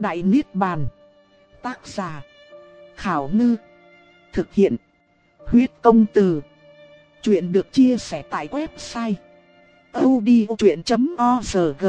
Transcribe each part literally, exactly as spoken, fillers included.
Đại Niết Bàn. Tác giả Khảo Ngư. Thực hiện Huyết Công Từ. Chuyện được chia sẻ tại website audiochuyện chấm org.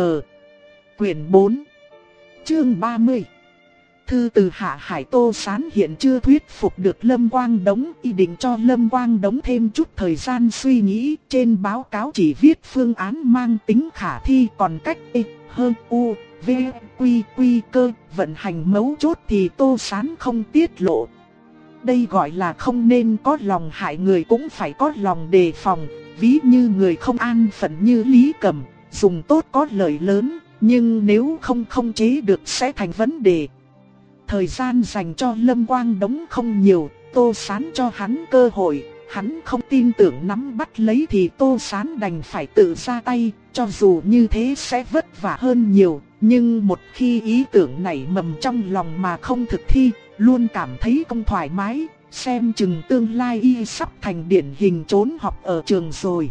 Quyển bốn, chương ba mươi. Thư từ Hạ Hải. Tô Sán hiện chưa thuyết phục được Lâm Quang Đống, ý định cho Lâm Quang Đống thêm chút thời gian suy nghĩ. Trên báo cáo chỉ viết phương án mang tính khả thi, còn cách E, hơn U, V, Quy, Quy cơ, vận hành mấu chốt thì Tô Sán không tiết lộ. Đây gọi là không nên có lòng hại người cũng phải có lòng đề phòng. Ví như người không an phận như Lý Cẩm, dùng tốt có lợi lớn, nhưng nếu không khống chế được sẽ thành vấn đề. Thời gian dành cho Lâm Quang Đống không nhiều, Tô Sán cho hắn cơ hội, hắn không tin tưởng nắm bắt lấy thì Tô Sán đành phải tự ra tay, cho dù như thế sẽ vất vả hơn nhiều, nhưng một khi ý tưởng nảy mầm trong lòng mà không thực thi, luôn cảm thấy không thoải mái, xem chừng tương lai y sắp thành điển hình trốn học ở trường rồi.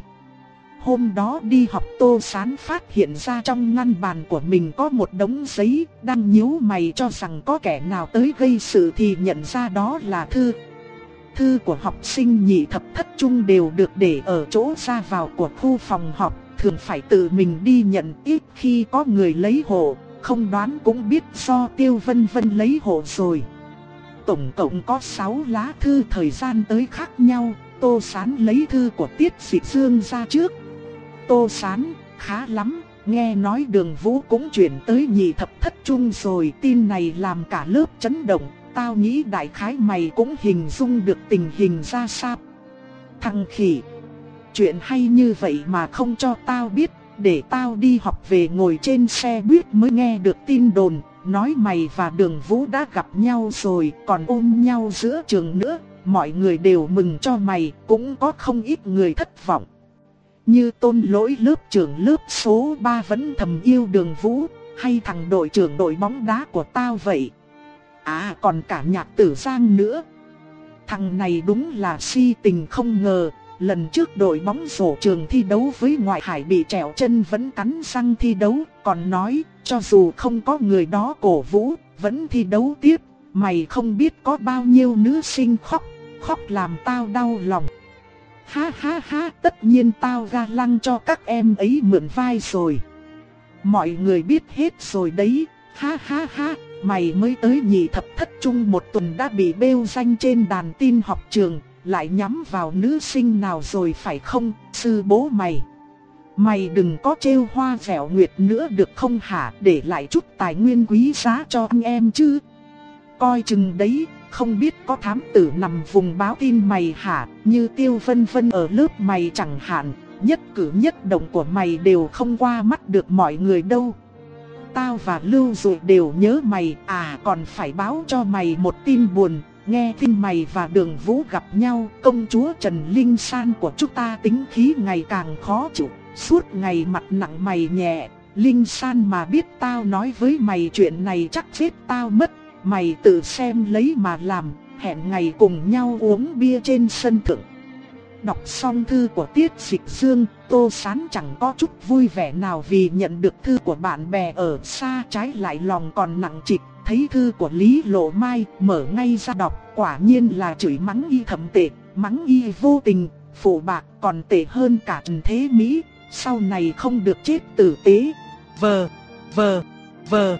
Hôm đó đi học, Tô Sán phát hiện ra trong ngăn bàn của mình có một đống giấy, đang nhíu mày cho rằng có kẻ nào tới gây sự thì nhận ra đó là thư. Thư của học sinh nhị thập thất trung đều được để ở chỗ ra vào của khu phòng học, thường phải tự mình đi nhận, ít khi có người lấy hộ, không đoán cũng biết do Tiêu Vân Vân lấy hộ rồi. Tổng cộng có sáu lá thư, thời gian tới khác nhau. Tô Sán lấy thư của Tiết Dịch Dương ra trước. Tô Sán, khá lắm, nghe nói Đường Vũ cũng chuyển tới nhị thập thất trung rồi. Tin này làm cả lớp chấn động, tao nghĩ đại khái mày cũng hình dung được tình hình ra sao. Thằng khỉ, chuyện hay như vậy mà không cho tao biết, để tao đi học về ngồi trên xe buýt mới nghe được tin đồn. Nói mày và Đường Vũ đã gặp nhau rồi, còn ôm nhau giữa trường nữa. Mọi người đều mừng cho mày, cũng có không ít người thất vọng. Như Tôn Lỗi lớp trưởng lớp số ba vẫn thầm yêu Đường Vũ, hay thằng đội trưởng đội bóng đá của tao vậy. À, còn cả Nhạc Tử Giang nữa. Thằng này đúng là si tình không ngờ. Lần trước đội bóng rổ trường thi đấu với Ngoại Hải bị trẹo chân vẫn cắn răng thi đấu, còn nói cho dù không có người đó cổ vũ, vẫn thi đấu tiếp. Mày không biết có bao nhiêu nữ sinh khóc, khóc làm tao đau lòng. Ha ha ha, tất nhiên tao ga lăng cho các em ấy mượn vai rồi. Mọi người biết hết rồi đấy. Ha ha ha, mày mới tới nhị thập thất trung một tuần đã bị bêu danh trên đàn tin học trường, lại nhắm vào nữ sinh nào rồi phải không, sư bố mày? Mày đừng có trêu hoa vẻo nguyệt nữa được không hả, để lại chút tài nguyên quý giá cho anh em chứ. Coi chừng đấy, không biết có thám tử nằm vùng báo tin mày hả, như Tiêu Vân Vân ở lớp mày chẳng hạn, nhất cử nhất động của mày đều không qua mắt được mọi người đâu. Tao và Lưu Dụ đều nhớ mày, à còn phải báo cho mày một tin buồn. Nghe tin mày và Đường Vũ gặp nhau, công chúa Trần Linh San của chúng ta tính khí ngày càng khó chịu, suốt ngày mặt nặng mày nhẹ. Linh San mà biết tao nói với mày chuyện này chắc chết tao mất. Mày tự xem lấy mà làm, hẹn ngày cùng nhau uống bia trên sân thượng. Đọc xong thư của Tiết Dịch Dương, Tô Sán chẳng có chút vui vẻ nào vì nhận được thư của bạn bè ở xa, trái lại lòng còn nặng trịch. Thấy thư của Lý Lộ Mai, mở ngay ra đọc, quả nhiên là chửi mắng y thậm tệ, mắng y vô tình, phụ bạc, còn tệ hơn cả Trần Thế Mỹ, sau này không được chết tử tế. Vờ, vờ, vờ.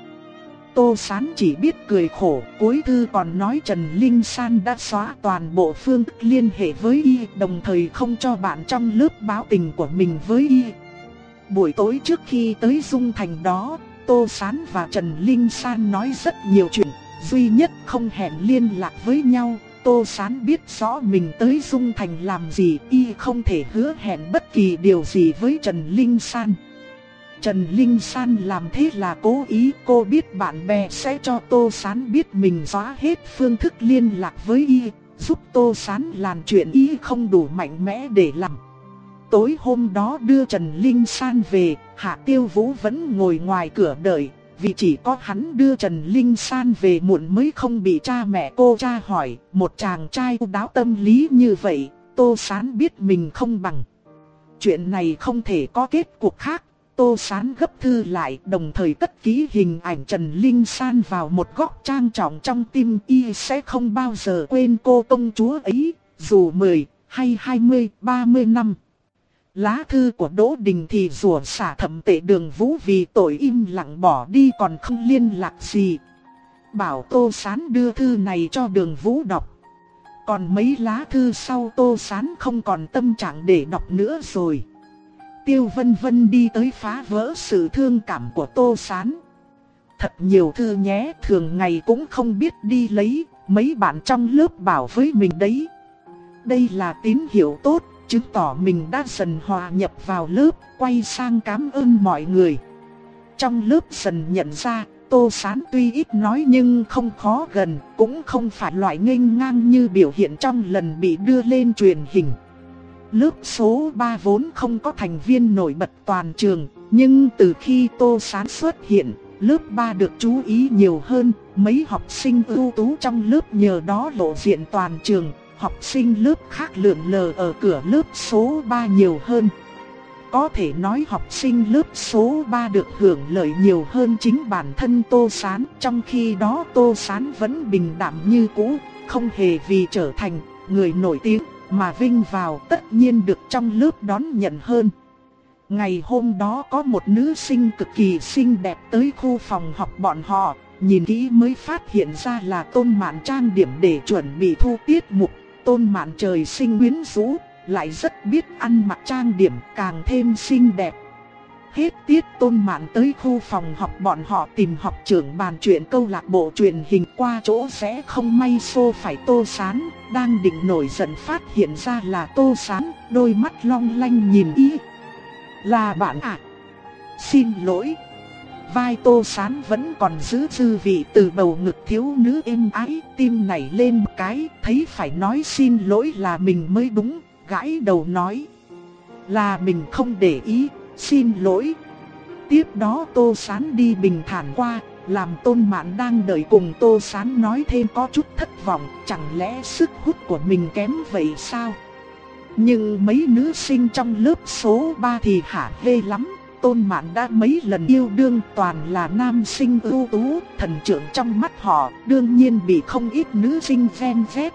Tô Sán chỉ biết cười khổ, cuối thư còn nói Trần Linh San đã xóa toàn bộ phương thức liên hệ với y, đồng thời không cho bạn trong lớp báo tình của mình với y. Buổi tối trước khi tới Dung Thành đó, Tô Sán và Trần Linh San nói rất nhiều chuyện, duy nhất không hẹn liên lạc với nhau. Tô Sán biết rõ mình tới Dung Thành làm gì, y không thể hứa hẹn bất kỳ điều gì với Trần Linh San. Trần Linh San làm thế là cố ý, cô biết bạn bè sẽ cho Tô Sán biết mình xóa hết phương thức liên lạc với y, giúp Tô Sán làm chuyện y không đủ mạnh mẽ để làm. Tối hôm đó đưa Trần Linh San về, Hạ Tiêu Vũ vẫn ngồi ngoài cửa đợi, vì chỉ có hắn đưa Trần Linh San về muộn mới không bị cha mẹ cô tra hỏi. Một chàng trai chu đáo tâm lý như vậy, Tô Sán biết mình không bằng. Chuyện này không thể có kết cục khác. Tô Sán gấp thư lại, đồng thời cất kỹ hình ảnh Trần Linh San vào một góc trang trọng trong tim. Y sẽ không bao giờ quên cô công chúa ấy, dù mười hay hai mươi, ba mươi năm. Lá thư của Đỗ Đình thì rủa xả thẩm tệ Đường Vũ vì tội im lặng bỏ đi còn không liên lạc gì. Bảo Tô Sán đưa thư này cho Đường Vũ đọc. Còn mấy lá thư sau Tô Sán không còn tâm trạng để đọc nữa rồi. Tiêu Vân Vân đi tới phá vỡ sự thương cảm của Tô Sán. Thật nhiều thư nhé, thường ngày cũng không biết đi lấy, mấy bạn trong lớp bảo với mình đấy. Đây là tín hiệu tốt, chứng tỏ mình đã dần hòa nhập vào lớp, quay sang cảm ơn mọi người. Trong lớp dần nhận ra, Tô Sán tuy ít nói nhưng không khó gần, cũng không phải loại nghênh ngang như biểu hiện trong lần bị đưa lên truyền hình. Lớp số ba vốn không có thành viên nổi bật toàn trường, nhưng từ khi Tô Sán xuất hiện, lớp ba được chú ý nhiều hơn, mấy học sinh ưu tú trong lớp nhờ đó lộ diện toàn trường, học sinh lớp khác lượn lờ ở cửa lớp số ba nhiều hơn. Có thể nói học sinh lớp số ba được hưởng lợi nhiều hơn chính bản thân Tô Sán, trong khi đó Tô Sán vẫn bình đạm như cũ, không hề vì trở thành người nổi tiếng mà vinh vào, tất nhiên được trong lớp đón nhận hơn. Ngày hôm đó có một nữ sinh cực kỳ xinh đẹp tới khu phòng học bọn họ, nhìn kỹ mới phát hiện ra là Tôn Mạn trang điểm để chuẩn bị thu tiết mục. Tôn Mạn trời sinh quyến rũ, lại rất biết ăn mặc trang điểm, càng thêm xinh đẹp. Hết tiết Tôn Mạn tới khu phòng học bọn họ tìm học trưởng bàn chuyện câu lạc bộ truyền hình, qua chỗ sẽ không may xô phải Tô Sán, đang định nổi giận phát hiện ra là Tô Sán, đôi mắt long lanh nhìn y. Là bạn à? Xin lỗi. Vai Tô Sán vẫn còn giữ dư vị từ bầu ngực thiếu nữ êm ái, tim nảy lên một cái, thấy phải nói xin lỗi là mình mới đúng, gãi đầu nói. Là mình không để ý, xin lỗi. Tiếp đó Tô Sán đi bình thản qua, làm Tôn Mạn đang đợi cùng Tô Sán nói thêm có chút thất vọng, chẳng lẽ sức hút của mình kém vậy sao? Nhưng mấy nữ sinh trong lớp số ba thì hả hê lắm. Tôn Mạn đã mấy lần yêu đương, toàn là nam sinh ưu tú, thần trưởng trong mắt họ, đương nhiên bị không ít nữ sinh ghen ghét.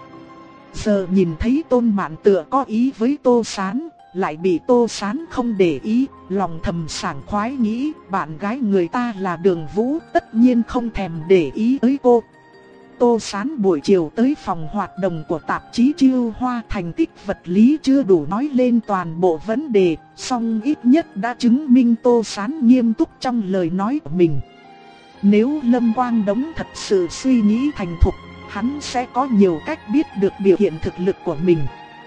Giờ nhìn thấy Tôn Mạn tựa có ý với Tô Sán, lại bị Tô Sán không để ý, lòng thầm sảng khoái nghĩ bạn gái người ta là Đường Vũ, tất nhiên không thèm để ý tới cô. Tô Sán buổi chiều tới phòng hoạt động của tạp chí Chiêu Hoa, thành tích vật lý chưa đủ nói lên toàn bộ vấn đề, song ít nhất đã chứng minh Tô Sán nghiêm túc trong lời nói của mình. Nếu Lâm Quang Đống thật sự suy nghĩ thành thục, hắn sẽ có nhiều cách biết được biểu hiện thực lực của mình.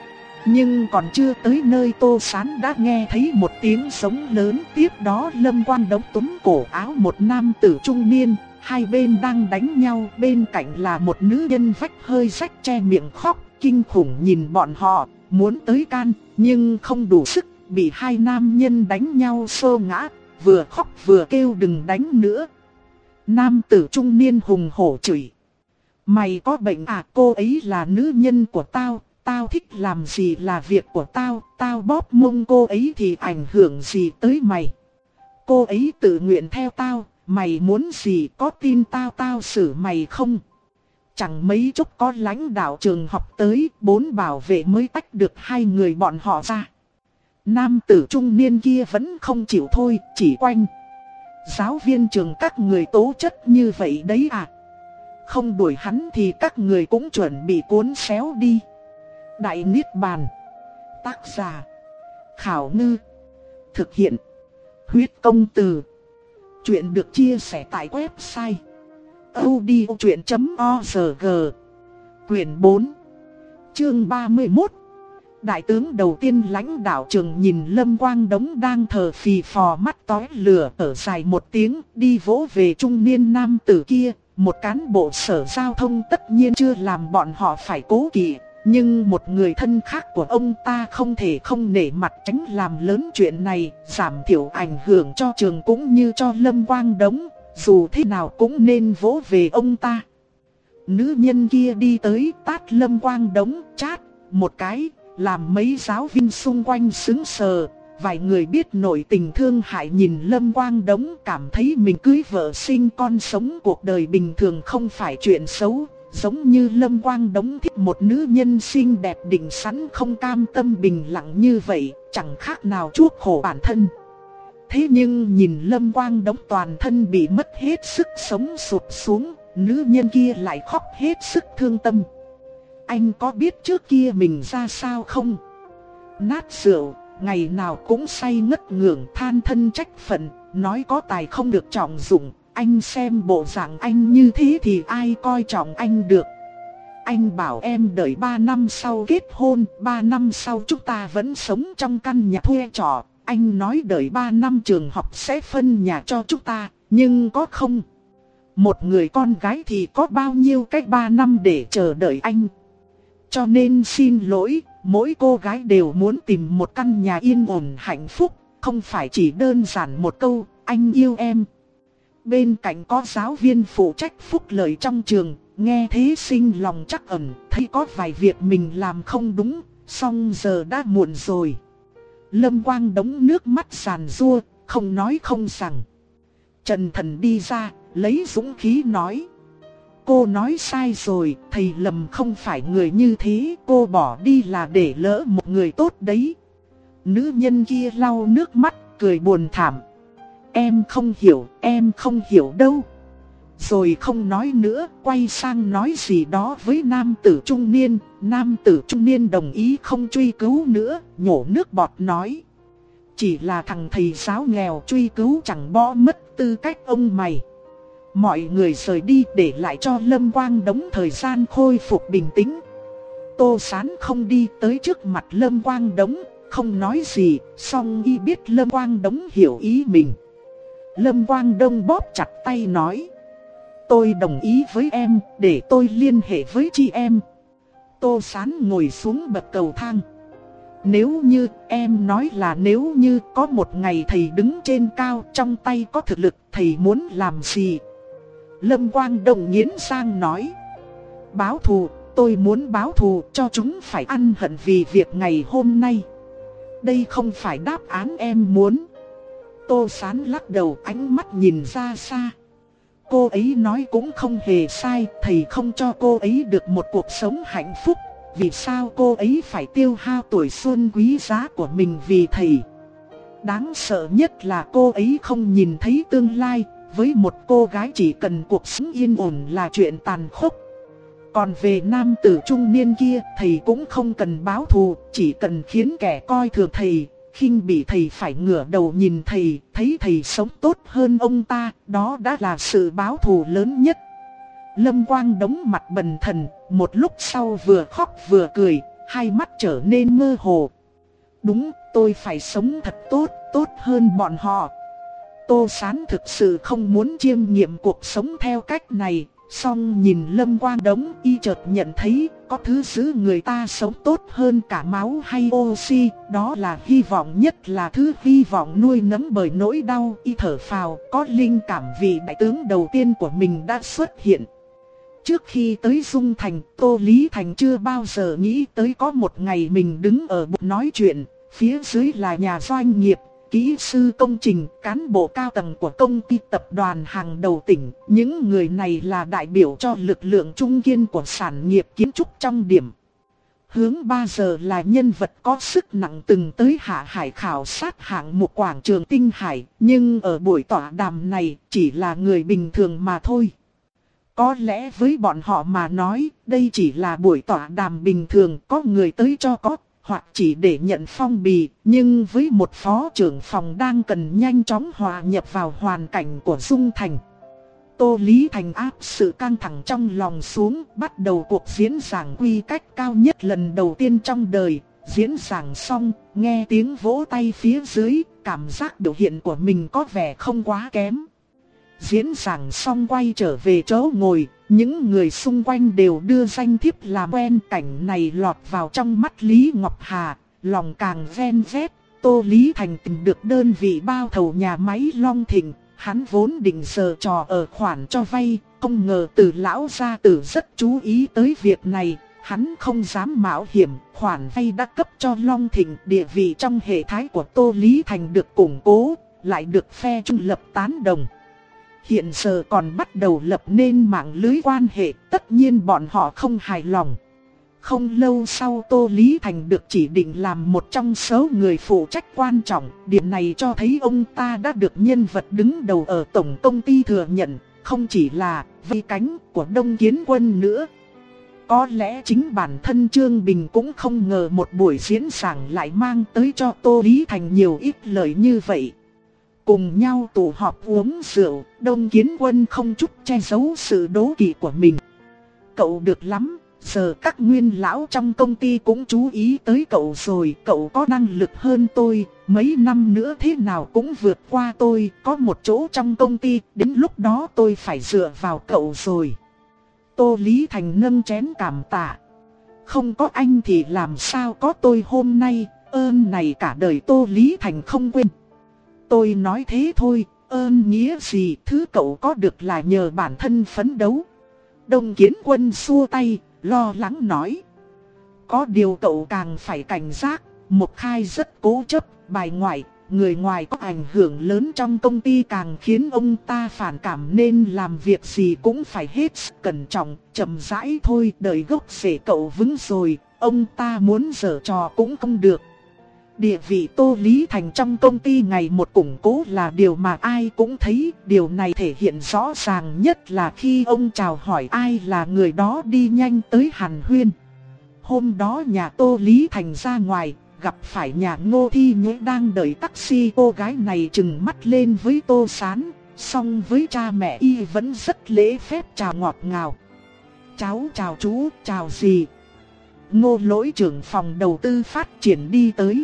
Nhưng còn chưa tới nơi Tô Sán đã nghe thấy một tiếng sống lớn, tiếp đó Lâm Quang Đống túm cổ áo một nam tử trung niên. Hai bên đang đánh nhau, bên cạnh là một nữ nhân vách hơi rách che miệng khóc, kinh khủng nhìn bọn họ, muốn tới can, nhưng không đủ sức, bị hai nam nhân đánh nhau xô ngã, vừa khóc vừa kêu đừng đánh nữa. Nam tử trung niên hùng hổ chửi. Mày có bệnh à, cô ấy là nữ nhân của tao, tao thích làm gì là việc của tao, tao bóp mông cô ấy thì ảnh hưởng gì tới mày. Cô ấy tự nguyện theo tao. Mày muốn gì, có tin tao tao xử mày không? Chẳng mấy chốc có lãnh đạo trường học tới, bốn bảo vệ mới tách được hai người bọn họ ra. Nam tử trung niên kia vẫn không chịu thôi, chỉ quanh. Giáo viên trường các người tố chất như vậy đấy à? Không đuổi hắn thì các người cũng chuẩn bị cuốn xéo đi. Đại Niết Bàn. Tác giả Khảo Ngư. Thực hiện Huyết Công Từ. Chuyện được chia sẻ tại website audiochuyện chấm org. Quyển bốn, chương ba mươi mốt. Đại tướng đầu tiên lãnh đạo trường nhìn Lâm Quang Đống đang thở phì phò mắt tóe lửa, thở dài một tiếng, đi vỗ về trung niên nam tử kia. Một cán bộ sở giao thông tất nhiên chưa làm bọn họ phải cố kỵ, nhưng một người thân khác của ông ta không thể không nể mặt tránh làm lớn chuyện này, giảm thiểu ảnh hưởng cho trường cũng như cho Lâm Quang Đống, dù thế nào cũng nên vỗ về ông ta. Nữ nhân kia đi tới tát Lâm Quang Đống chát một cái, làm mấy giáo viên xung quanh sững sờ, Vài người biết nội tình thương hại nhìn Lâm Quang Đống cảm thấy mình cưới vợ sinh con sống cuộc đời bình thường không phải chuyện xấu. Giống như Lâm Quang Đống thích một nữ nhân xinh đẹp định sẵn không cam tâm bình lặng như vậy, chẳng khác nào chuốc khổ bản thân. Thế nhưng nhìn Lâm Quang Đống toàn thân bị mất hết sức sống sụp xuống, nữ nhân kia lại khóc hết sức thương tâm. Anh có biết trước kia mình ra sao không? Nát rượu, ngày nào cũng say ngất ngưởng than thân trách phận, nói có tài không được trọng dụng. Anh xem bộ dạng anh như thế thì ai coi trọng anh được. Anh bảo em đợi ba năm sau kết hôn, ba năm sau chúng ta vẫn sống trong căn nhà thuê trọ. Anh nói đợi ba năm trường học sẽ phân nhà cho chúng ta, nhưng có không? Một người con gái thì có bao nhiêu cách ba năm để chờ đợi anh. Cho nên xin lỗi, mỗi cô gái đều muốn tìm một căn nhà yên ổn hạnh phúc, không phải chỉ đơn giản một câu, anh yêu em. Bên cạnh có giáo viên phụ trách phúc lợi trong trường, nghe thế sinh lòng trắc ẩn, thấy có vài việc mình làm không đúng, song giờ đã muộn rồi. Lâm Quang Đống nước mắt giàn giụa, không nói không rằng. Trần Thần đi ra, lấy dũng khí nói. Cô nói sai rồi, thầy lầm không phải người như thế, cô bỏ đi là để lỡ một người tốt đấy. Nữ nhân kia lau nước mắt, cười buồn thảm. Em không hiểu, em không hiểu đâu. Rồi không nói nữa, quay sang nói gì đó với nam tử trung niên. Nam tử trung niên đồng ý không truy cứu nữa, nhổ nước bọt nói. Chỉ là thằng thầy giáo nghèo truy cứu chẳng bỏ mất tư cách ông mày. Mọi người rời đi để lại cho Lâm Quang Đống thời gian khôi phục bình tĩnh. Tô Sán không đi tới trước mặt Lâm Quang Đống, không nói gì, song y biết Lâm Quang Đống hiểu ý mình. Lâm Quang Đông bóp chặt tay nói. Tôi đồng ý với em, để tôi liên hệ với chị em. Tô Sán ngồi xuống bậc cầu thang. Nếu như, em nói là nếu như có một ngày thầy đứng trên cao, trong tay có thực lực, thầy muốn làm gì? Lâm Quang Đông nghiến sang nói. Báo thù, tôi muốn báo thù cho chúng phải ăn hận vì việc ngày hôm nay. Đây không phải đáp án em muốn. Tô Sán lắc đầu, ánh mắt nhìn ra xa. Cô ấy nói cũng không hề sai, thầy không cho cô ấy được một cuộc sống hạnh phúc. Vì sao cô ấy phải tiêu hao tuổi xuân quý giá của mình vì thầy? Đáng sợ nhất là cô ấy không nhìn thấy tương lai. Với một cô gái chỉ cần cuộc sống yên ổn là chuyện tàn khốc. Còn về nam tử trung niên kia, thầy cũng không cần báo thù, chỉ cần khiến kẻ coi thường thầy, khinh bỉ thầy phải ngửa đầu nhìn thầy, thấy thầy sống tốt hơn ông ta, đó đã là sự báo thù lớn nhất. Lâm Quang Đống mặt bần thần, một lúc sau vừa khóc vừa cười, hai mắt trở nên mơ hồ. Đúng, tôi phải sống thật tốt, tốt hơn bọn họ. Tô Sán thực sự không muốn chiêm nghiệm cuộc sống theo cách này, song nhìn Lâm Quang Đống y chợt nhận thấy có thứ giữ người ta sống tốt hơn cả máu hay oxy, đó là hy vọng, nhất là thứ hy vọng nuôi nấng bởi nỗi đau. Y thở phào, có linh cảm vì đại tướng đầu tiên của mình đã xuất hiện. Trước khi tới Dung Thành, Tô Lý Thành chưa bao giờ nghĩ tới có một ngày mình đứng ở bục nói chuyện, phía dưới là nhà doanh nghiệp, kỹ sư công trình, cán bộ cao tầng của công ty tập đoàn hàng đầu tỉnh. Những người này là đại biểu cho lực lượng trung kiên của sản nghiệp kiến trúc trong điểm. Hướng ba giờ là nhân vật có sức nặng từng tới Hạ Hải khảo sát hạng mục quảng trường Tinh Hải, nhưng ở buổi tọa đàm này chỉ là người bình thường mà thôi. Có lẽ với bọn họ mà nói, đây chỉ là buổi tọa đàm bình thường, có người tới cho có, hoặc chỉ để nhận phong bì, nhưng với một phó trưởng phòng đang cần nhanh chóng hòa nhập vào hoàn cảnh của Dung Thành. Tô Lý Thành áp sự căng thẳng trong lòng xuống, bắt đầu cuộc diễn giảng quy cách cao nhất lần đầu tiên trong đời. Diễn giảng xong, nghe tiếng vỗ tay phía dưới, cảm giác biểu hiện của mình có vẻ không quá kém. Diễn giảng xong quay trở về chỗ ngồi, những người xung quanh đều đưa danh thiếp làm quen. Cảnh này lọt vào trong mắt Lý Ngọc Hà, lòng càng ven vét. Tô Lý Thành tìm được đơn vị bao thầu nhà máy Long Thịnh, hắn vốn định giở trò ở khoản cho vay, không ngờ Từ lão gia tử rất chú ý tới việc này, Hắn không dám mạo hiểm, khoản vay đã cấp cho Long Thịnh, địa vị trong hệ thái của Tô Lý Thành được củng cố, lại được phe trung lập tán đồng. Hiện giờ còn bắt đầu lập nên mạng lưới quan hệ, tất nhiên bọn họ không hài lòng. Không lâu sau Tô Lý Thành được chỉ định làm một trong số người phụ trách quan trọng. Điểm này cho thấy ông ta đã được nhân vật đứng đầu ở tổng công ty thừa nhận, không chỉ là vây cánh của Đông Kiến Quân nữa. Có lẽ chính bản thân Trương Bình cũng không ngờ một buổi diễn giảng lại mang tới cho Tô Lý Thành nhiều ít lợi như vậy. Cùng nhau tụ họp uống rượu, Đông Kiến Quân không chút che giấu sự đố kỵ của mình. Cậu được lắm, giờ các nguyên lão trong công ty cũng chú ý tới cậu rồi. Cậu có năng lực hơn tôi, mấy năm nữa thế nào cũng vượt qua tôi. Có một chỗ trong công ty, đến lúc đó tôi phải dựa vào cậu rồi. Tô Lý Thành nâng chén cảm tạ. Không có anh thì làm sao có tôi hôm nay, ơn này cả đời Tô Lý Thành không quên. Tôi nói thế thôi, ơn nghĩa gì, thứ cậu có được là nhờ bản thân phấn đấu. Đông Kiến Quân xua tay, lo lắng nói. Có điều cậu càng phải cảnh giác, Mộc Khai rất cố chấp, bài ngoại, người ngoài có ảnh hưởng lớn trong công ty càng khiến ông ta phản cảm, nên làm việc gì cũng phải hết sức cẩn trọng, chậm rãi thôi, đợi gốc rễ cậu vững rồi, ông ta muốn giở trò cũng không được. Địa vị Tô Lý Thành trong công ty ngày một củng cố là điều mà ai cũng thấy. Điều này thể hiện rõ ràng nhất là khi ông chào hỏi ai là người đó đi nhanh tới Hàn Huyên. Hôm đó nhà Tô Lý Thành ra ngoài, gặp phải nhà Ngô Thi Nhũ đang đợi taxi. Cô gái này trừng mắt lên với Tô Sán, song với cha mẹ y vẫn rất lễ phép chào ngọt ngào. Cháu chào chú, chào gì? Ngô Lỗi trưởng phòng đầu tư phát triển đi tới.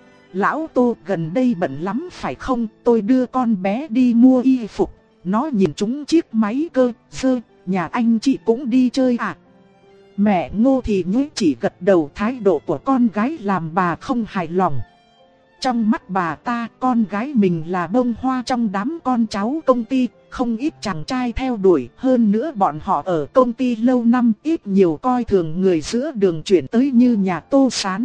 Lão Tô gần đây bận lắm phải không? Tôi đưa con bé đi mua y phục. Nó nhìn chúng chiếc máy cơ sơ, nhà anh chị cũng đi chơi à? Mẹ Ngô Thị Nhũ chỉ gật đầu, thái độ của con gái làm bà không hài lòng. Trong mắt bà ta, con gái mình là bông hoa trong đám con cháu công ty, không ít chàng trai theo đuổi. Hơn nữa bọn họ ở công ty lâu năm, ít nhiều coi thường người giữa đường chuyển tới như nhà Tô Sán.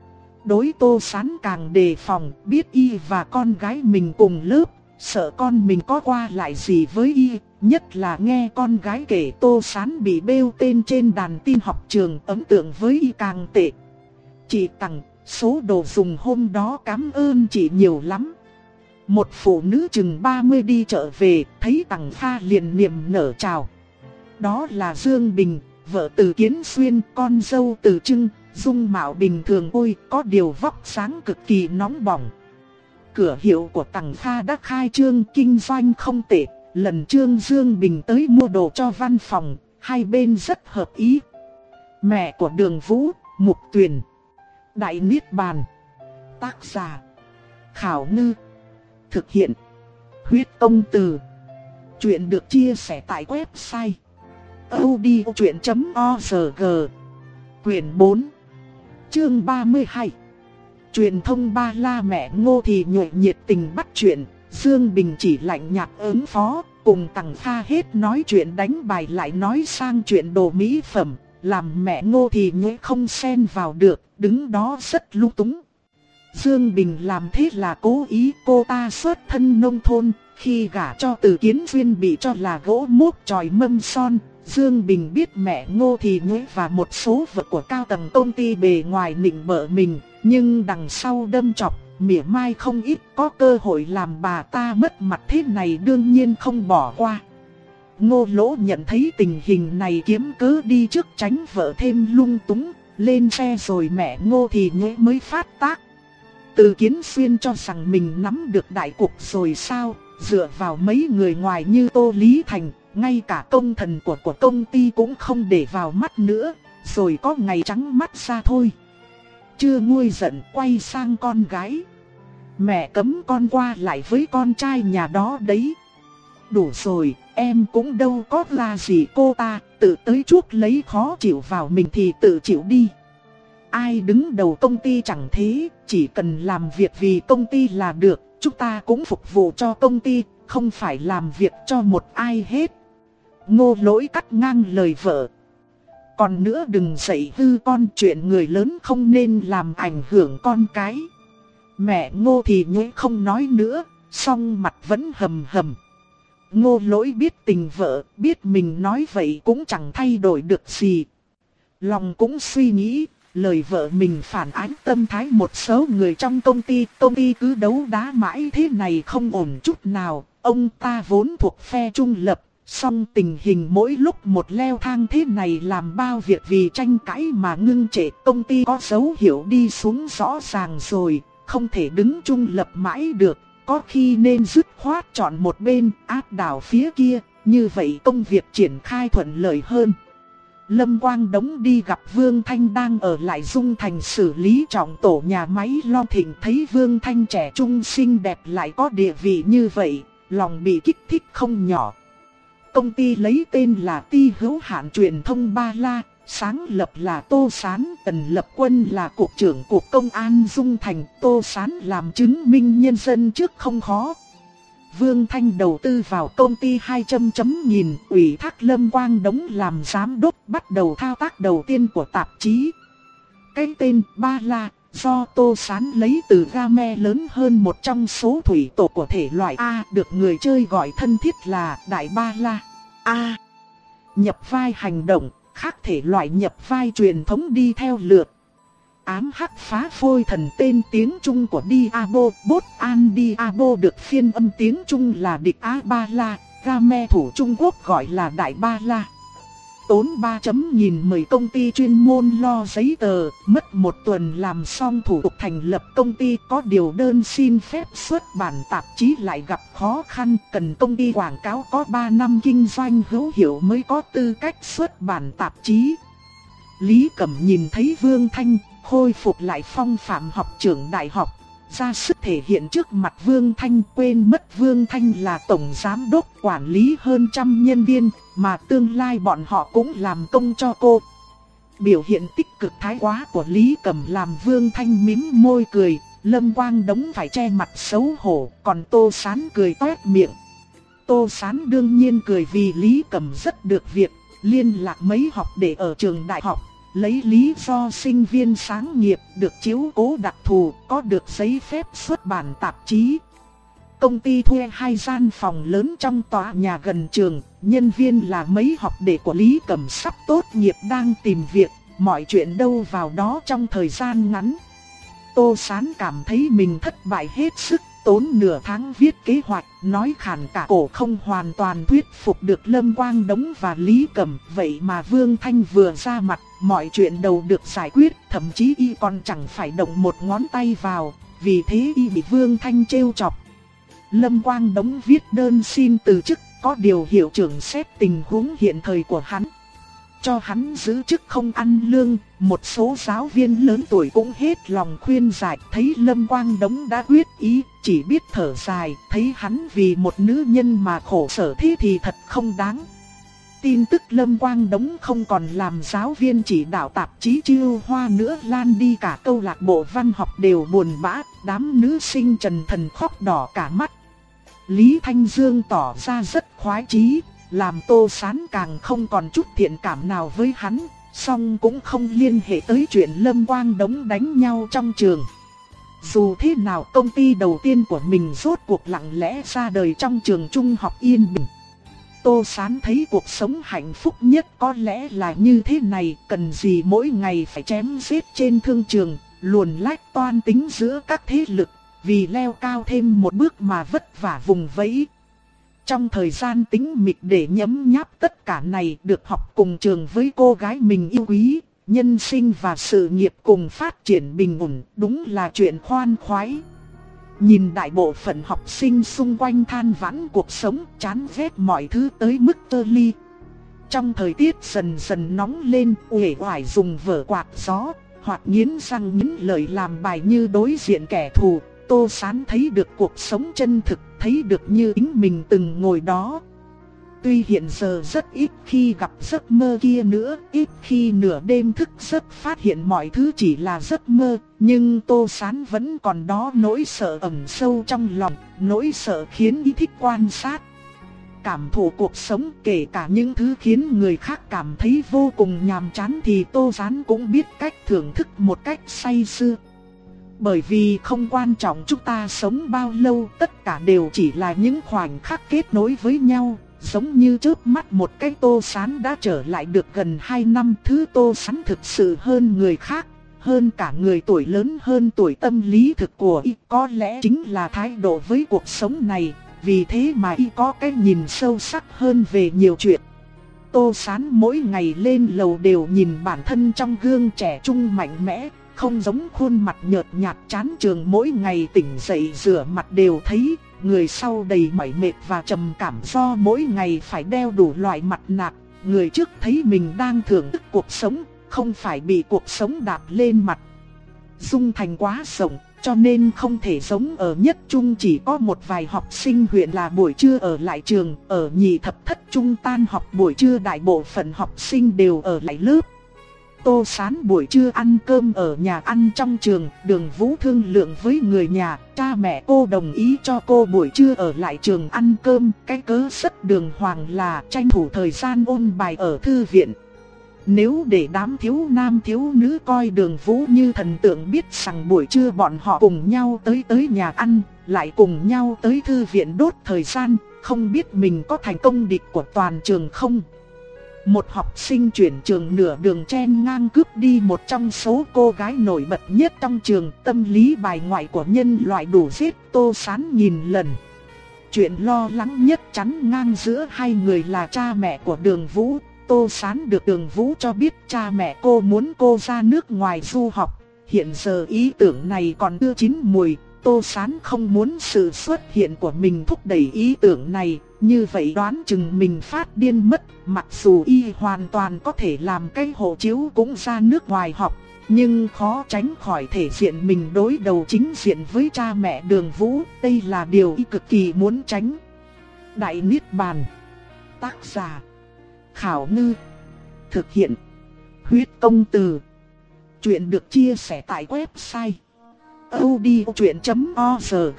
Đối Tô Sán càng đề phòng, biết y và con gái mình cùng lớp, sợ con mình có qua lại gì với y. Nhất là nghe con gái kể Tô Sán bị bêu tên trên đàn tin học trường, ấn tượng với y càng tệ. Chị Tằng, số đồ dùng hôm đó cảm ơn chị nhiều lắm. Một phụ nữ chừng ba mươi đi chợ về, thấy Tằng Kha liền niềm nở chào. Đó là Dương Bình, vợ Từ Kiến Xuyên, con dâu Từ Trưng. Dung mạo bình thường ôi, có điều vóc sáng cực kỳ nóng bỏng. Cửa hiệu của Tằng Kha đã khai trương, kinh doanh không tệ. Lần Trương Dương Bình tới mua đồ cho văn phòng, hai bên rất hợp ý. Mẹ của Đường Vũ, Mục Tuyền. Đại Niết Bàn. Tác giả Khảo Ngư. Thực hiện Huyết Công Từ. Chuyện được chia sẻ tại website audiochuyện chấm org. Quyển bốn, chương ba mươi hai. Truyền thông Ba La. Mẹ Ngô Thị Nhũ nhiệt tình bắt chuyện, Dương Bình chỉ lạnh nhạt ứng phó. Cùng Tằng Kha hết nói chuyện đánh bài lại nói sang chuyện đồ mỹ phẩm, làm mẹ Ngô Thị Nhũ không xen vào được, đứng đó rất lung túng. Dương Bình làm thế là cố ý, cô ta xuất thân nông thôn, khi gả cho Từ Kiến Xuyên bị cho là gỗ mốc chòi mâm son. Dương Bình biết mẹ Ngô Thị Nhũ và một số vợ của cao tầng công ty bề ngoài nịnh bợ mình, nhưng đằng sau đâm chọc, mỉa mai không ít, có cơ hội làm bà ta mất mặt thế này đương nhiên không bỏ qua. Ngô Lỗ nhận thấy tình hình này kiếm cớ đi trước tránh vợ thêm lung túng, lên xe rồi mẹ Ngô Thị Nhũ mới phát tác. Từ Kiến Xuyên cho rằng mình nắm được đại cục rồi sao, dựa vào mấy người ngoài như Tô Lý Thành, ngay cả công thần của của công ty cũng không để vào mắt nữa, rồi có ngày trắng mắt ra thôi. Chưa nguôi giận quay sang con gái. Mẹ cấm con qua lại với con trai nhà đó đấy. Đủ rồi, em cũng đâu có là gì cô ta, tự tới chuốc lấy khó chịu vào mình thì tự chịu đi. Ai đứng đầu công ty chẳng thế, chỉ cần làm việc vì công ty là được, chúng ta cũng phục vụ cho công ty, không phải làm việc cho một ai hết. Ngô Lỗi cắt ngang lời vợ. Còn nữa đừng dạy hư con, chuyện người lớn không nên làm ảnh hưởng con cái. Mẹ Ngô thì nhuế không nói nữa, song mặt vẫn hầm hầm. Ngô Lỗi biết tình vợ, biết mình nói vậy cũng chẳng thay đổi được gì. Lòng cũng suy nghĩ, lời vợ mình phản ánh tâm thái một số người trong công ty. Công ty cứ đấu đá mãi thế này không ổn chút nào. Ông ta vốn thuộc phe trung lập, song tình hình mỗi lúc một leo thang thế này làm bao việc vì tranh cãi mà ngưng trệ. Công ty có dấu hiệu đi xuống rõ ràng rồi, không thể đứng trung lập mãi được. Có khi nên dứt khoát chọn một bên, áp đảo phía kia, như vậy công việc triển khai thuận lợi hơn. Lâm Quang Đống đi gặp Vương Thanh đang ở lại Dung Thành xử lý trọng tổ nhà máy Lo Thịnh, thấy Vương Thanh trẻ trung xinh đẹp lại có địa vị như vậy, lòng bị kích thích không nhỏ. Công ty lấy tên là Ty Hữu Hạn Truyền thông Ba La, sáng lập là Tô Sán, Tần Lập Quân là cục trưởng cục công an Dung Thành, Tô Sán làm chứng minh nhân dân trước không khó. Vương Thanh đầu tư vào công ty hai chấm chấm nghìn, ủy thác Lâm Quang Đống làm giám đốc, bắt đầu thao tác đầu tiên của tạp chí. Cái tên Ba La do Tô Sán lấy từ game lớn hơn một trong số thủy tổ của thể loại A, được người chơi gọi thân thiết là Đại Ba La. A. Nhập vai hành động, khác thể loại nhập vai truyền thống đi theo lượt. Ám hắc phá phôi thần tên tiếng Trung của Diabo, Bot An Diabo được phiên âm tiếng Trung là Địch Á Ba La, game thủ Trung Quốc gọi là Đại Ba La. Tốn ba chấm nghìn mời công ty chuyên môn lo giấy tờ, mất một tuần làm xong thủ tục thành lập công ty. Có điều đơn xin phép xuất bản tạp chí lại gặp khó khăn, cần công ty quảng cáo có ba năm kinh doanh hữu hiệu mới có tư cách xuất bản tạp chí. Lý Cẩm nhìn thấy Vương Thanh, khôi phục lại phong phạm học trưởng đại học, ra sức thể hiện trước mặt Vương Thanh, quên mất Vương Thanh là tổng giám đốc quản lý hơn trăm nhân viên, mà tương lai bọn họ cũng làm công cho cô. Biểu hiện tích cực thái quá của Lý Cẩm làm Vương Thanh mím môi cười, Lâm Quang Đống phải che mặt xấu hổ, còn Tô Sán cười toét miệng. Tô Sán đương nhiên cười vì Lý Cẩm rất được việc, liên lạc mấy học để ở trường đại học. Lấy lý do sinh viên sáng nghiệp được chiếu cố đặc thù, có được giấy phép xuất bản tạp chí. Công ty thuê hai gian phòng lớn trong tòa nhà gần trường, nhân viên là mấy học đệ của Lý Cẩm sắp tốt nghiệp đang tìm việc, mọi chuyện đâu vào đó trong thời gian ngắn. Tô Sán cảm thấy mình thất bại hết sức, tốn nửa tháng viết kế hoạch, nói khàn cả cổ không hoàn toàn thuyết phục được Lâm Quang Đống và Lý Cẩm. Vậy mà Vương Thanh vừa ra mặt, mọi chuyện đầu được giải quyết, thậm chí y còn chẳng phải động một ngón tay vào, vì thế y bị Vương Thanh trêu chọc. Lâm Quang Đống viết đơn xin từ chức, có điều hiệu trưởng xét tình huống hiện thời của hắn, cho hắn giữ chức không ăn lương. Một số giáo viên lớn tuổi cũng hết lòng khuyên giải, thấy Lâm Quang Đống đã quyết ý, chỉ biết thở dài, thấy hắn vì một nữ nhân mà khổ sở thế thì thật không đáng. Tin tức Lâm Quang Đống không còn làm giáo viên chỉ đạo tạp chí Chiêu Hoa nữa lan đi cả câu lạc bộ văn học đều buồn bã, đám nữ sinh trần thần khóc đỏ cả mắt. Lý Thanh Dương tỏ ra rất khoái chí, làm Tô Sán càng không còn chút thiện cảm nào với hắn, song cũng không liên hệ tới chuyện Lâm Quang Đống đánh nhau trong trường. Dù thế nào công ty đầu tiên của mình rốt cuộc lặng lẽ ra đời trong trường trung học yên bình. Tô Sán thấy cuộc sống hạnh phúc nhất có lẽ là như thế này, cần gì mỗi ngày phải chém giết trên thương trường, luồn lách toan tính giữa các thế lực, vì leo cao thêm một bước mà vất vả vùng vẫy. Trong thời gian tĩnh mịch để nhấm nháp tất cả này, được học cùng trường với cô gái mình yêu quý, nhân sinh và sự nghiệp cùng phát triển bình ổn, đúng là chuyện khoan khoái. Nhìn đại bộ phận học sinh xung quanh than vãn cuộc sống, chán ghét mọi thứ tới mức tơ ly. Trong thời tiết dần dần nóng lên, uể oải dùng vở quạt gió, hoặc nghiến răng nghiến lợi làm bài như đối diện kẻ thù. Tô Sán thấy được cuộc sống chân thực, thấy được như chính mình từng ngồi đó. Tuy hiện giờ rất ít khi gặp giấc mơ kia nữa, ít khi nửa đêm thức giấc phát hiện mọi thứ chỉ là giấc mơ, nhưng Tô Sán vẫn còn đó nỗi sợ ẩn sâu trong lòng, nỗi sợ khiến ý thích quan sát. cảm thụ cuộc sống, kể cả những thứ khiến người khác cảm thấy vô cùng nhàm chán thì Tô Sán cũng biết cách thưởng thức một cách say sưa. Bởi vì không quan trọng chúng ta sống bao lâu, tất cả đều chỉ là những khoảnh khắc kết nối với nhau. Giống như chớp mắt một cái, Tô Sán đã trở lại được gần hai năm. Thứ Tô Sán thực sự hơn người khác, hơn cả người tuổi lớn hơn tuổi. Tâm lý thực của y có lẽ chính là thái độ với cuộc sống này. Vì thế mà y có cái nhìn sâu sắc hơn về nhiều chuyện. Tô Sán mỗi ngày lên lầu đều nhìn bản thân trong gương, trẻ trung mạnh mẽ, không giống khuôn mặt nhợt nhạt chán chường. Mỗi ngày tỉnh dậy rửa mặt đều thấy người sau đầy mỏi mệt và trầm cảm do mỗi ngày phải đeo đủ loại mặt nạ. Người trước thấy mình đang thưởng thức cuộc sống, không phải bị cuộc sống đạp lên mặt. Dung Thành quá rộng, cho nên không thể giống ở nhất trung chỉ có một vài học sinh huyện là buổi trưa ở lại trường. Ở nhị thập thất trung tan học buổi trưa đại bộ phận học sinh đều ở lại lớp. Tô Sán buổi trưa ăn cơm ở nhà ăn trong trường. Đường Vũ thương lượng với người nhà, cha mẹ cô đồng ý cho cô buổi trưa ở lại trường ăn cơm. Cái cớ rất đường hoàng là tranh thủ thời gian ôn bài ở thư viện. Nếu để đám thiếu nam thiếu nữ coi Đường Vũ như thần tượng, biết rằng buổi trưa bọn họ cùng nhau tới tới nhà ăn, lại cùng nhau tới thư viện đốt thời gian, không biết mình có thành công địch của toàn trường không. Một học sinh chuyển trường nửa đường chen ngang cướp đi một trong số cô gái nổi bật nhất trong trường. Tâm lý bài ngoại của nhân loại đủ giết Tô Sán nghìn lần. Chuyện lo lắng nhất chắn ngang giữa hai người là cha mẹ của Đường Vũ. Tô Sán được Đường Vũ cho biết cha mẹ cô muốn cô ra nước ngoài du học. Hiện giờ ý tưởng này còn chưa chín mùi. Tô Sán không muốn sự xuất hiện của mình thúc đẩy ý tưởng này. Như vậy đoán chừng mình phát điên mất. Mặc dù y hoàn toàn có thể làm cái hộ chiếu cũng ra nước ngoài học, nhưng khó tránh khỏi thể diện mình đối đầu chính diện với cha mẹ Đường Vũ. Đây là điều y cực kỳ muốn tránh. Đại Niết Bàn. Tác giả Khảo Ngư. Thực hiện Huyết Công Từ. Chuyện được chia sẻ tại website audiochuyện chấm org.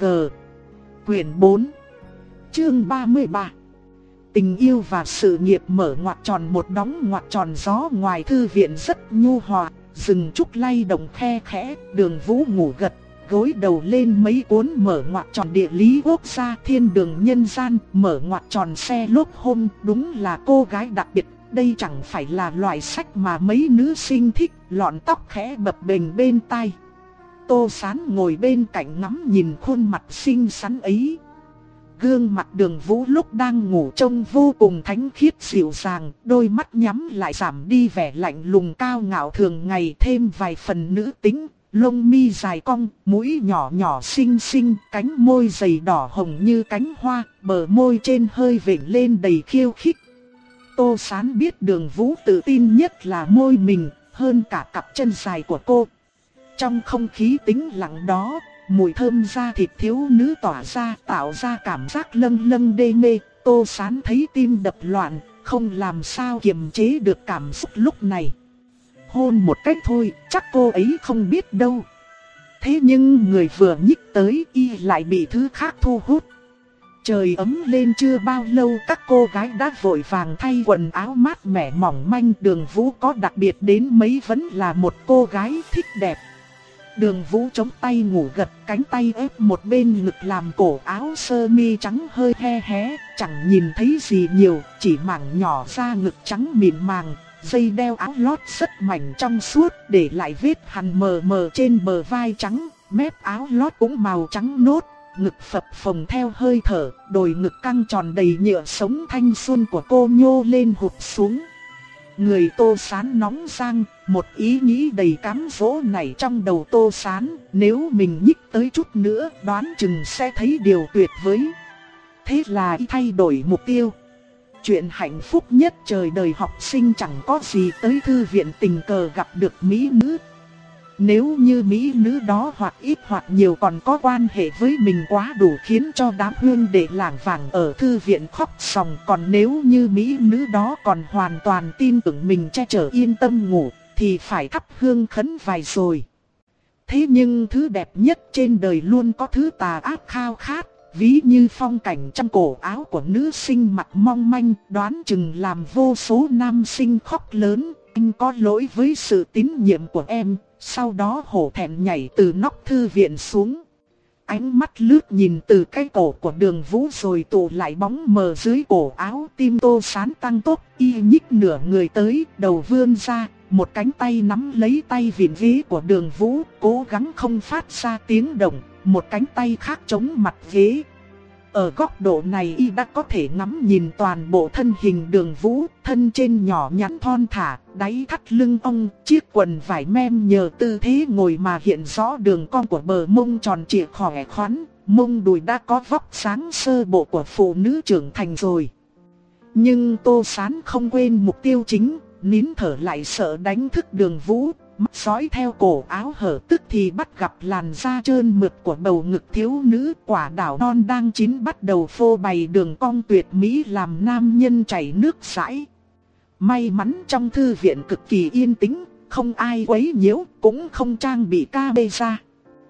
Quyển bốn, chương ba mươi ba. Tình yêu và sự nghiệp mở ngoặc tròn. Một đóng ngoặc tròn. Gió ngoài thư viện rất nhu hòa, rừng trúc lay động khe khẽ. Đường Vũ ngủ gật, gối đầu lên mấy cuốn mở ngoặc tròn địa lý quốc gia, thiên đường nhân gian, mở ngoặc tròn xe lốp hôm. Đúng là cô gái đặc biệt. Đây chẳng phải là loại sách mà mấy nữ sinh thích. Lọn tóc khẽ bập bềnh bên tai. Tô Sán ngồi bên cạnh ngắm nhìn khuôn mặt xinh xắn ấy. Gương mặt Đường Vũ lúc đang ngủ trông vô cùng thánh khiết dịu dàng, đôi mắt nhắm lại giảm đi vẻ lạnh lùng cao ngạo thường ngày, thêm vài phần nữ tính. Lông mi dài cong, mũi nhỏ nhỏ xinh xinh, cánh môi dày đỏ hồng như cánh hoa, bờ môi trên hơi vểnh lên đầy khiêu khích. Tô Sán biết Đường Vũ tự tin nhất là môi mình, hơn cả cặp chân dài của cô. Trong không khí tĩnh lặng đó, mùi thơm da thịt thiếu nữ tỏa ra, tạo ra cảm giác lâng lâng đê mê. Tô Sán thấy tim đập loạn, không làm sao kiềm chế được cảm xúc lúc này. Hôn một cách thôi, chắc cô ấy không biết đâu. Thế nhưng người vừa nhích tới y lại bị thứ khác thu hút. Trời ấm lên chưa bao lâu, các cô gái đã vội vàng thay quần áo mát mẻ mỏng manh. Đường Vũ có đặc biệt đến mấy vẫn là một cô gái thích đẹp. Đường Vũ chống tay ngủ gật, cánh tay ép một bên ngực làm cổ áo sơ mi trắng hơi he hé, chẳng nhìn thấy gì nhiều, chỉ mảng nhỏ da ngực trắng mịn màng, dây đeo áo lót rất mảnh trong suốt, để lại vết hằn mờ mờ trên bờ vai trắng, mép áo lót cũng màu trắng nốt, ngực phập phồng theo hơi thở, đồi ngực căng tròn đầy nhựa sống thanh xuân của cô nhô lên hụt xuống. Người Tô Sán nóng rang, một ý nghĩ đầy cám dỗ nảy trong đầu Tô Sán, nếu mình nhích tới chút nữa đoán chừng sẽ thấy điều tuyệt vời. Thế là y thay đổi mục tiêu. Chuyện hạnh phúc nhất trời đời học sinh chẳng có gì tới thư viện tình cờ gặp được mỹ nữ. Nếu như mỹ nữ đó hoặc ít hoặc nhiều còn có quan hệ với mình quá đủ khiến cho đám huynh đệ lảng vảng ở thư viện khóc sòng. Còn nếu như mỹ nữ đó còn hoàn toàn tin tưởng mình che chở yên tâm ngủ thì phải thắp hương khấn vài rồi. Thế nhưng thứ đẹp nhất trên đời luôn có thứ tà ác khao khát. ví như phong cảnh trong cổ áo của nữ sinh mặt mong manh, đoán chừng làm vô số nam sinh khóc lớn. Anh có lỗi với sự tín nhiệm của em. Sau đó hổ thẹn nhảy từ nóc thư viện xuống. Ánh mắt lướt nhìn từ cái cổ của Đường Vũ rồi tụ lại bóng mờ dưới cổ áo. Tim Tô Sán tăng tốc, y nhích nửa người tới, đầu vươn ra. Một cánh tay nắm lấy tay vịn ghế của Đường Vũ, cố gắng không phát ra tiếng động. Một cánh tay khác chống mặt ghế. Ở góc độ này y đã có thể ngắm nhìn toàn bộ thân hình Đường Vũ, thân trên nhỏ nhắn thon thả, đáy thắt lưng ong, chiếc quần vải mem nhờ tư thế ngồi mà hiện rõ đường cong của bờ mông tròn trịa khỏe khoắn, mông đùi đã có vóc dáng sơ bộ của phụ nữ trưởng thành rồi. Nhưng Tô Sán không quên mục tiêu chính, nín thở lại sợ đánh thức Đường Vũ. Mắt dõi theo cổ áo hở tức thì bắt gặp làn da trơn mượt của bầu ngực thiếu nữ, quả đào non đang chín bắt đầu phô bày đường cong tuyệt mỹ làm nam nhân chảy nước dãi. May mắn trong thư viện cực kỳ yên tĩnh, không ai quấy nhiễu, cũng không trang bị camera.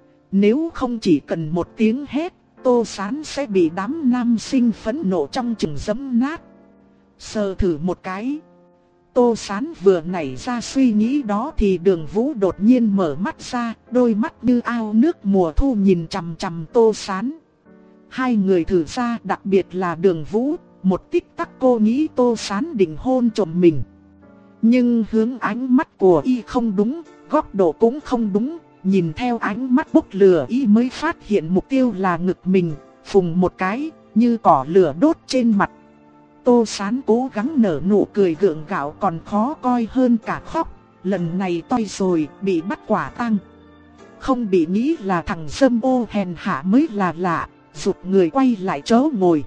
Nếu không chỉ cần một tiếng hét, Tô Sán sẽ bị đám nam sinh phẫn nộ trong chừng giẫm nát. Sờ thử một cái. Tô Sán vừa nảy ra suy nghĩ đó thì Đường Vũ đột nhiên mở mắt ra, đôi mắt như ao nước mùa thu nhìn chằm chằm Tô Sán. Hai người thử ra, đặc biệt là Đường Vũ, một tích tắc cô nghĩ Tô Sán định hôn trộm mình. Nhưng hướng ánh mắt của y không đúng, góc độ cũng không đúng, nhìn theo ánh mắt bốc lửa y mới phát hiện mục tiêu là ngực mình, phùng một cái, như cỏ lửa đốt trên mặt. Tô Sán cố gắng nở nụ cười gượng gạo còn khó coi hơn cả khóc. Lần này toi rồi, bị bắt quả tang. Không bị nghĩ là thằng dâm ô hèn hạ mới là lạ, rụt người quay lại chỗ ngồi.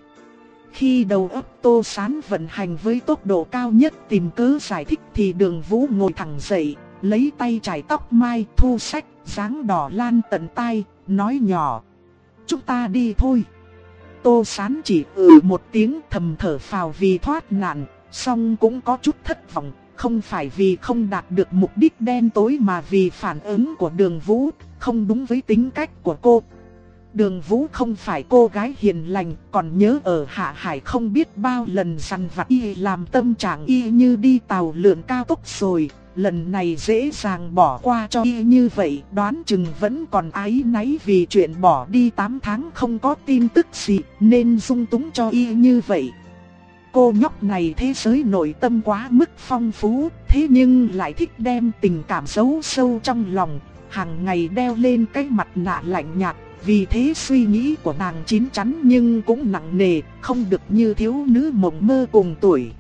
Khi đầu óc Tô Sán vận hành với tốc độ cao nhất tìm cớ giải thích thì Đường Vũ ngồi thẳng dậy, lấy tay chải tóc mai, thu sách, dáng đỏ lan tận tai, nói nhỏ: "Chúng ta đi thôi." Tô Sán chỉ ừ một tiếng thầm thở phào vì thoát nạn, song cũng có chút thất vọng, không phải vì không đạt được mục đích đen tối mà vì phản ứng của Đường Vũ, không đúng với tính cách của cô. Đường Vũ không phải cô gái hiền lành, còn nhớ ở Hạ Hải không biết bao lần dằn vặt y làm tâm trạng y như đi tàu lượn cao tốc rồi. Lần này dễ dàng bỏ qua cho y như vậy, đoán chừng vẫn còn áy náy vì chuyện bỏ đi tám tháng không có tin tức gì, nên dung túng cho y như vậy. Cô nhóc này thế giới nội tâm quá mức phong phú, thế nhưng lại thích đem tình cảm giấu sâu trong lòng, hàng ngày đeo lên cái mặt nạ lạnh nhạt. Vì thế suy nghĩ của nàng chín chắn nhưng cũng nặng nề, không được như thiếu nữ mộng mơ cùng tuổi.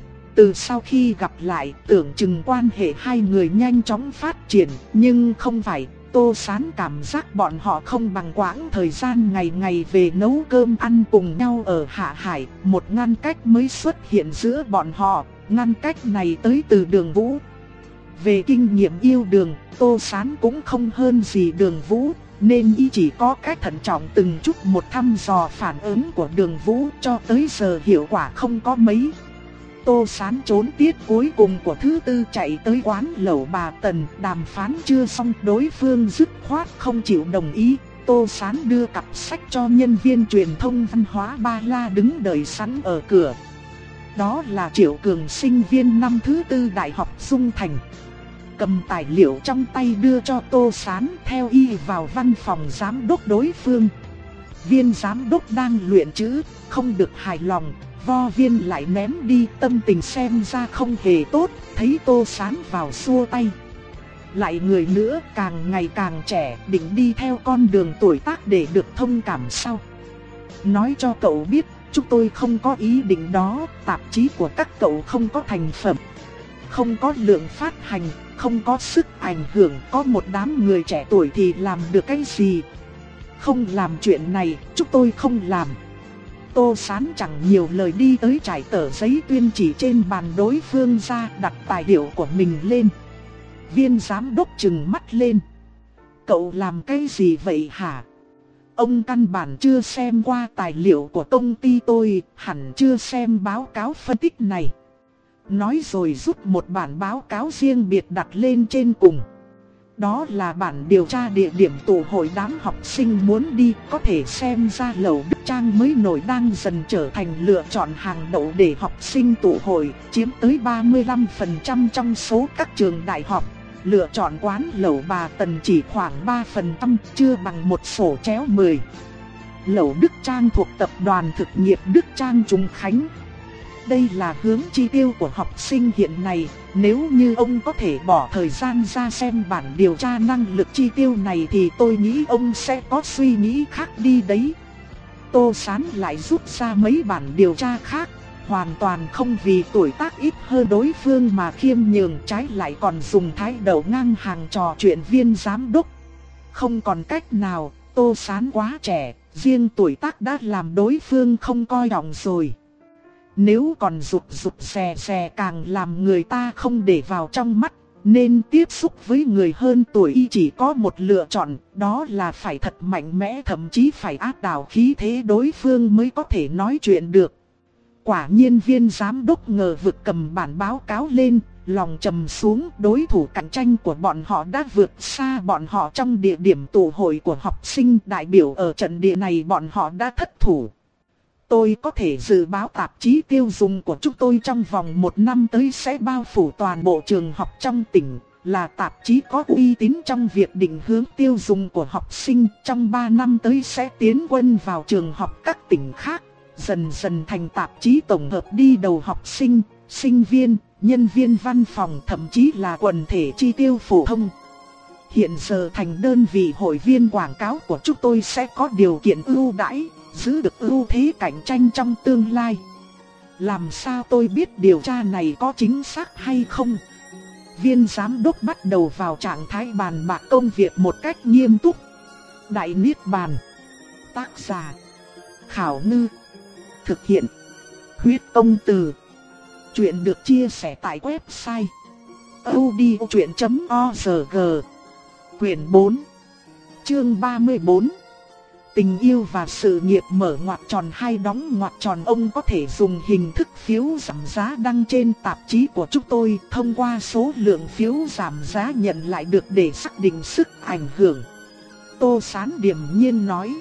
Từ sau khi gặp lại, tưởng chừng quan hệ hai người nhanh chóng phát triển, nhưng không phải. Tô Sán cảm giác bọn họ không bằng quãng thời gian ngày ngày về nấu cơm ăn cùng nhau ở Hạ Hải. Một ngăn cách mới xuất hiện giữa bọn họ, ngăn cách này tới từ Đường Vũ. Về kinh nghiệm yêu Đường, Tô Sán cũng không hơn gì Đường Vũ, nên y chỉ có cách thận trọng từng chút một thăm dò phản ứng của Đường Vũ, cho tới giờ hiệu quả không có mấy. Tô Sán trốn tiết cuối cùng của thứ tư chạy tới quán lẩu bà Tần, đàm phán chưa xong, đối phương dứt khoát không chịu đồng ý. Tô Sán đưa cặp sách cho nhân viên truyền thông văn hóa Ba La đứng đợi sẵn ở cửa. Đó là Triệu Cường, sinh viên năm thứ tư Đại học Dung Thành. Cầm tài liệu trong tay đưa cho Tô Sán, theo y vào văn phòng giám đốc đối phương. Viên giám đốc đang luyện chữ, không được hài lòng, vo viên lại ném đi, tâm tình xem ra không hề tốt, thấy Tô Sán vào xua tay. Lại người nữa, càng ngày càng trẻ, định đi theo con đường tuổi tác để được thông cảm sao? Nói cho cậu biết, chúng tôi không có ý định đó, tạp chí của các cậu không có thành phẩm, không có lượng phát hành, không có sức ảnh hưởng, có một đám người trẻ tuổi thì làm được cái gì? Không làm chuyện này, chúng tôi không làm. Tô Sán chẳng nhiều lời đi tới trải tờ giấy tuyên chỉ trên bàn đối phương ra, đặt tài liệu của mình lên. Viên giám đốc trừng mắt lên. Cậu làm cái gì vậy hả? Ông căn bản chưa xem qua tài liệu của công ty tôi, hẳn chưa xem báo cáo phân tích này. Nói rồi rút một bản báo cáo riêng biệt đặt lên trên cùng. Đó là bản điều tra địa điểm tụ hội đám học sinh muốn đi. Có thể xem ra Lẩu Đức Trang mới nổi đang dần trở thành lựa chọn hàng đậu để học sinh tụ hội, chiếm tới ba mươi lăm phần trăm trong số các trường đại học. Lựa chọn quán lẩu bà Tần chỉ khoảng ba phần trăm, chưa bằng một sổ chéo mười. Lẩu Đức Trang thuộc tập đoàn thực nghiệp Đức Trang Trung Khánh. Đây là hướng chi tiêu của học sinh hiện nay. Nếu như ông có thể bỏ thời gian ra xem bản điều tra năng lực chi tiêu này thì tôi nghĩ ông sẽ có suy nghĩ khác đi đấy. Tô Sán lại rút ra mấy bản điều tra khác, hoàn toàn không vì tuổi tác ít hơn đối phương mà khiêm nhường, trái lại còn dùng thái độ ngang hàng trò chuyện viên giám đốc. Không còn cách nào, Tô Sán quá trẻ, riêng tuổi tác đã làm đối phương không coi trọng rồi. Nếu còn rụt rụt rè rè càng làm người ta không để vào trong mắt, nên tiếp xúc với người hơn tuổi y chỉ có một lựa chọn, đó là phải thật mạnh mẽ, thậm chí phải áp đảo khí thế đối phương mới có thể nói chuyện được. Quả nhiên viên giám đốc ngờ vực cầm bản báo cáo lên, lòng trầm xuống, đối thủ cạnh tranh của bọn họ đã vượt xa bọn họ trong địa điểm tụ hội của học sinh, đại biểu ở trận địa này bọn họ đã thất thủ. Tôi có thể dự báo tạp chí tiêu dùng của chúng tôi trong vòng một năm tới sẽ bao phủ toàn bộ trường học trong tỉnh, là tạp chí có uy tín trong việc định hướng tiêu dùng của học sinh, trong ba năm tới sẽ tiến quân vào trường học các tỉnh khác, dần dần thành tạp chí tổng hợp đi đầu học sinh, sinh viên, nhân viên văn phòng, thậm chí là quần thể chi tiêu phổ thông. Hiện giờ thành đơn vị hội viên quảng cáo của chúng tôi sẽ có điều kiện ưu đãi, giữ được ưu thế cạnh tranh trong tương lai. Làm sao tôi biết điều tra này có chính xác hay không? Viên giám đốc bắt đầu vào trạng thái bàn bạc công việc một cách nghiêm túc. Đại Niết Bàn. Tác giả: Khảo Ngư. Thực hiện: Huyết Công Từ. Chuyện được chia sẻ tại website audiochuyện chấm org. Quyển bốn, chương ba mươi bốn. Tình yêu và sự nghiệp mở ngoặc tròn hay đóng ngoặc tròn. Ông có thể dùng hình thức phiếu giảm giá đăng trên tạp chí của chúng tôi, thông qua số lượng phiếu giảm giá nhận lại được để xác định sức ảnh hưởng. Tô Sán điềm nhiên nói.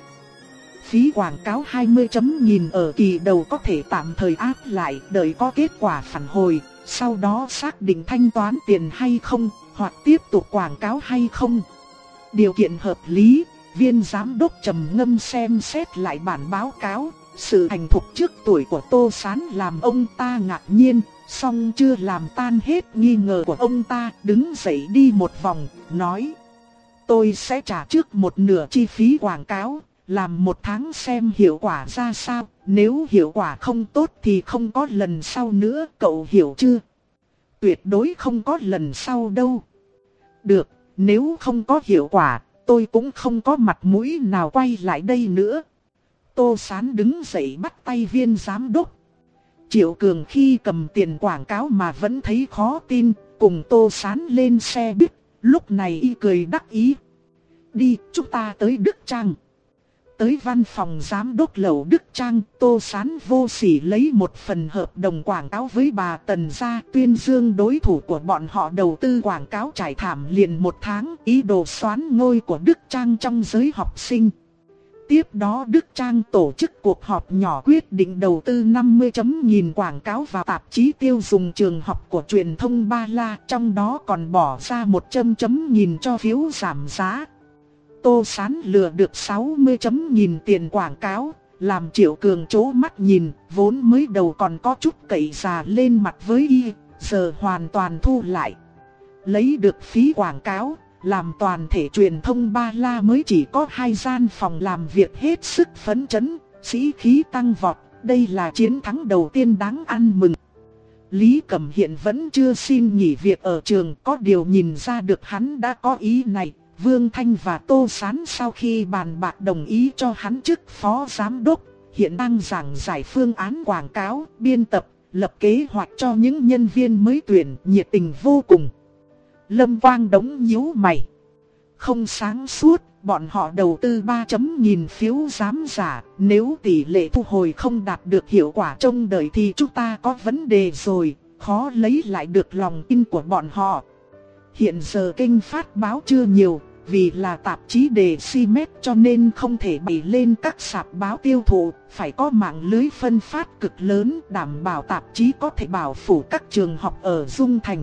Phí quảng cáo hai mươi chấm nghìn ở kỳ đầu có thể tạm thời áp lại, đợi có kết quả phản hồi, sau đó xác định thanh toán tiền hay không, hoặc tiếp tục quảng cáo hay không. Điều kiện hợp lý. Viên giám đốc trầm ngâm xem xét lại bản báo cáo. Sự thành thục trước tuổi của Tô Sán làm ông ta ngạc nhiên, song chưa làm tan hết nghi ngờ của ông ta. Đứng dậy đi một vòng, nói: Tôi sẽ trả trước một nửa chi phí quảng cáo, làm một tháng xem hiệu quả ra sao. Nếu hiệu quả không tốt thì không có lần sau nữa, cậu hiểu chưa? Tuyệt đối không có lần sau đâu. Được, nếu không có hiệu quả, tôi cũng không có mặt mũi nào quay lại đây nữa. Tô Sán đứng dậy bắt tay viên giám đốc. Triệu Cường khi cầm tiền quảng cáo mà vẫn thấy khó tin, cùng Tô Sán lên xe buýt, lúc này y cười đắc ý. Đi, chúng ta tới Đức Trang. Tới văn phòng giám đốc Lẩu Đức Trang, Tô Sán vô sỉ lấy một phần hợp đồng quảng cáo với bà Tần ra, tuyên dương đối thủ của bọn họ đầu tư quảng cáo trải thảm liền một tháng, ý đồ xoán ngôi của Đức Trang trong giới học sinh. Tiếp đó Đức Trang tổ chức cuộc họp nhỏ quyết định đầu tư năm mươi chấm nghìn quảng cáo vào tạp chí tiêu dùng trường học của truyền thông Ba La, trong đó còn bỏ ra một trăm chấm nghìn cho phiếu giảm giá. Tô Sán lừa được sáu mươi chấm nghìn tiền quảng cáo, làm Triệu Cường trố mắt nhìn, vốn mới đầu còn có chút cậy già lên mặt với y, giờ hoàn toàn thu lại. Lấy được phí quảng cáo, làm toàn thể truyền thông Ba La mới chỉ có hai gian phòng làm việc hết sức phấn chấn, sĩ khí tăng vọt, đây là chiến thắng đầu tiên đáng ăn mừng. Lý Cẩm Hiện vẫn chưa xin nghỉ việc ở trường, có điều nhìn ra được hắn đã có ý này. Vương Thanh và Tô Sán sau khi bàn bạc đồng ý cho hắn chức phó giám đốc, hiện đang giảng giải phương án quảng cáo, biên tập, lập kế hoạch cho những nhân viên mới tuyển, nhiệt tình vô cùng. Lâm Quang Đống nhíu mày. Không sáng suốt, bọn họ đầu tư ba chấm nghìn phiếu giám giả, nếu tỷ lệ thu hồi không đạt được hiệu quả trông đợi thì chúng ta có vấn đề rồi, khó lấy lại được lòng tin của bọn họ. Hiện giờ kênh phát báo chưa nhiều, vì là tạp chí đề xi mét cho nên không thể bày lên các sạp báo tiêu thụ, phải có mạng lưới phân phát cực lớn đảm bảo tạp chí có thể bảo phủ các trường học ở Dung Thành.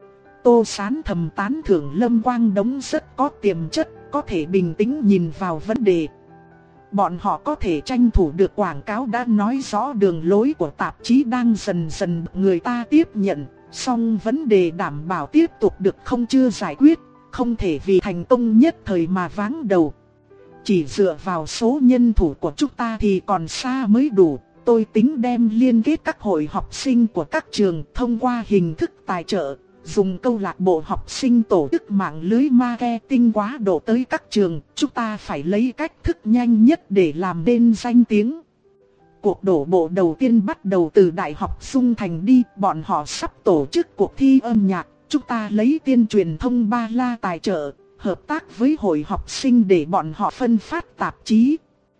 Tô Sán thầm tán thưởng Lâm Quang Đống rất có tiềm chất, có thể bình tĩnh nhìn vào vấn đề. Bọn họ có thể tranh thủ được quảng cáo đã nói rõ đường lối của tạp chí đang dần dần người ta tiếp nhận, song vấn đề đảm bảo tiếp tục được không chưa giải quyết, không thể vì thành công nhất thời mà váng đầu. Chỉ dựa vào số nhân thủ của chúng ta thì còn xa mới đủ. Tôi tính đem liên kết các hội học sinh của các trường thông qua hình thức tài trợ, dùng câu lạc bộ học sinh tổ chức mạng lưới marketing quá độ tới các trường. Chúng ta phải lấy cách thức nhanh nhất để làm nên danh tiếng. Cuộc đổ bộ đầu tiên bắt đầu từ Đại học Dung Thành đi, bọn họ sắp tổ chức cuộc thi âm nhạc. Chúng ta lấy Tiên Truyền Thông Ba La tài trợ, hợp tác với hội học sinh để bọn họ phân phát tạp chí.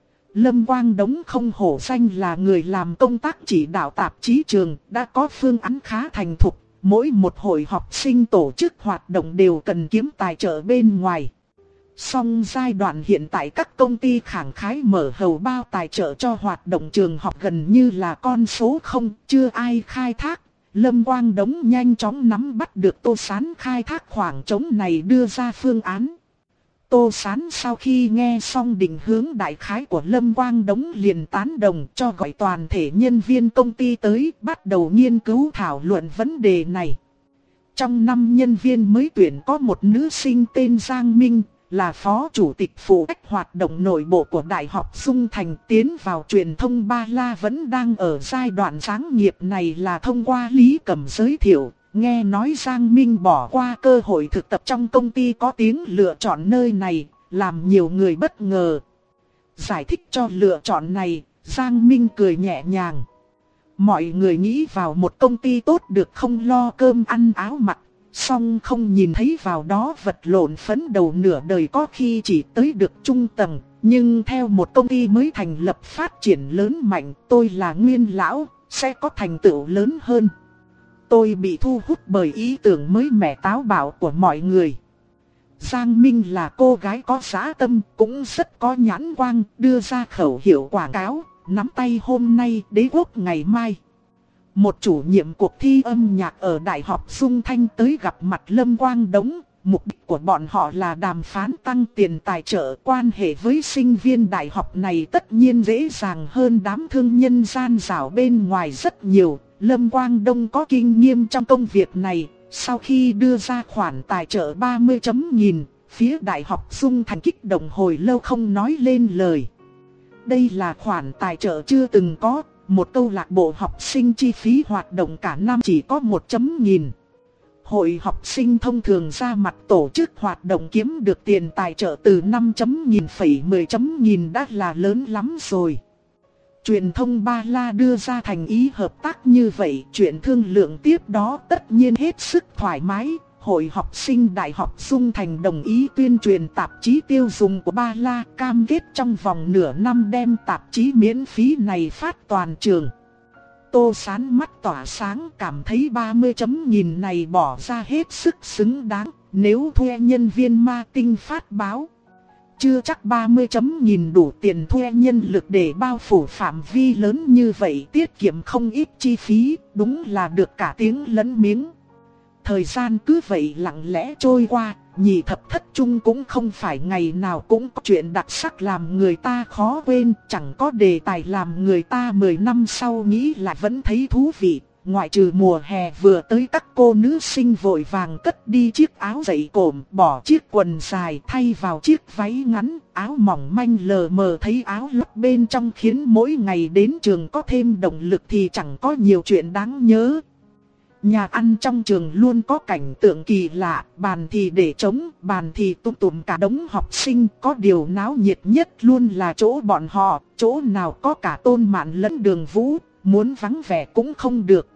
Lâm Quang Đống không hổ danh là người làm công tác chỉ đạo tạp chí trường, đã có phương án khá thành thục. Mỗi một hội học sinh tổ chức hoạt động đều cần kiếm tài trợ bên ngoài. Song giai đoạn hiện tại các công ty khẳng khái mở hầu bao tài trợ cho hoạt động trường học gần như là con số không, chưa ai khai thác. Lâm Quang Đống nhanh chóng nắm bắt được Tô Sán khai thác khoảng trống này đưa ra phương án. Tô Sán sau khi nghe xong định hướng đại khái của Lâm Quang Đống liền tán đồng cho gọi toàn thể nhân viên công ty tới bắt đầu nghiên cứu thảo luận vấn đề này. Trong năm nhân viên mới tuyển có một nữ sinh tên Giang Minh, là phó chủ tịch phụ trách hoạt động nội bộ của Đại học Dung Thành. Tiến vào truyền thông Ba La vẫn đang ở giai đoạn sáng nghiệp này là thông qua Lý Cẩm giới thiệu. Nghe nói Giang Minh bỏ qua cơ hội thực tập trong công ty có tiếng lựa chọn nơi này, làm nhiều người bất ngờ. Giải thích cho lựa chọn này, Giang Minh cười nhẹ nhàng. Mọi người nghĩ vào một công ty tốt được không lo cơm ăn áo mặc, song không nhìn thấy vào đó vật lộn phấn đầu nửa đời có khi chỉ tới được trung tầng. Nhưng theo một công ty mới thành lập phát triển lớn mạnh, tôi là nguyên lão, sẽ có thành tựu lớn hơn. Tôi bị thu hút bởi ý tưởng mới mẻ táo bạo của mọi người. Giang Minh là cô gái có dã tâm, cũng rất có nhãn quang, đưa ra khẩu hiệu quảng cáo, nắm tay hôm nay, đế quốc ngày mai. Một chủ nhiệm cuộc thi âm nhạc ở Đại học Dung Thanh tới gặp mặt Lâm Quang Đống. Mục đích của bọn họ là đàm phán tăng tiền tài trợ. Quan hệ với sinh viên đại học này tất nhiên dễ dàng hơn đám thương nhân gian xảo bên ngoài rất nhiều. Lâm Quang Đông có kinh nghiệm trong công việc này. Sau khi đưa ra khoản tài trợ ba mươi chấm nghìn, phía Đại học Dung Thành kích động hồi lâu không nói lên lời. Đây là khoản tài trợ chưa từng có. Một câu lạc bộ học sinh chi phí hoạt động cả năm chỉ có một chấm nghìn. Hội học sinh thông thường ra mặt tổ chức hoạt động kiếm được tiền tài trợ từ năm chấm nghìn phẩy mười chấm nghìn đã là lớn lắm rồi. Truyền thông Ba La đưa ra thành ý hợp tác như vậy, chuyện thương lượng tiếp đó tất nhiên hết sức thoải mái. Hội học sinh Đại học Dung Thành đồng ý tuyên truyền tạp chí tiêu dùng của Ba La, cam kết trong vòng nửa năm đem tạp chí miễn phí này phát toàn trường. Tô Sán mắt tỏa sáng, cảm thấy ba mươi chấm nghìn này bỏ ra hết sức xứng đáng. Nếu thuê nhân viên marketing phát báo, chưa chắc ba mươi chấm nghìn đủ tiền thuê nhân lực để bao phủ phạm vi lớn như vậy, tiết kiệm không ít chi phí, đúng là được cả tiếng lẫn miếng. Thời gian cứ vậy lặng lẽ trôi qua, Nhị Thập Thất Trung cũng không phải ngày nào cũng có chuyện đặc sắc làm người ta khó quên, chẳng có đề tài làm người ta mười năm sau nghĩ lại vẫn thấy thú vị. Ngoại trừ mùa hè vừa tới, các cô nữ sinh vội vàng cất đi chiếc áo dày cộm, bỏ chiếc quần dài thay vào chiếc váy ngắn, áo mỏng manh lờ mờ thấy áo lót bên trong khiến mỗi ngày đến trường có thêm động lực thì chẳng có nhiều chuyện đáng nhớ. Nhà ăn trong trường luôn có cảnh tượng kỳ lạ, bàn thì để trống, bàn thì tụm tụm cả đống học sinh, có điều náo nhiệt nhất luôn là chỗ bọn họ, chỗ nào có cả Tôn Mạn lẫn Đường Vũ, muốn vắng vẻ cũng không được.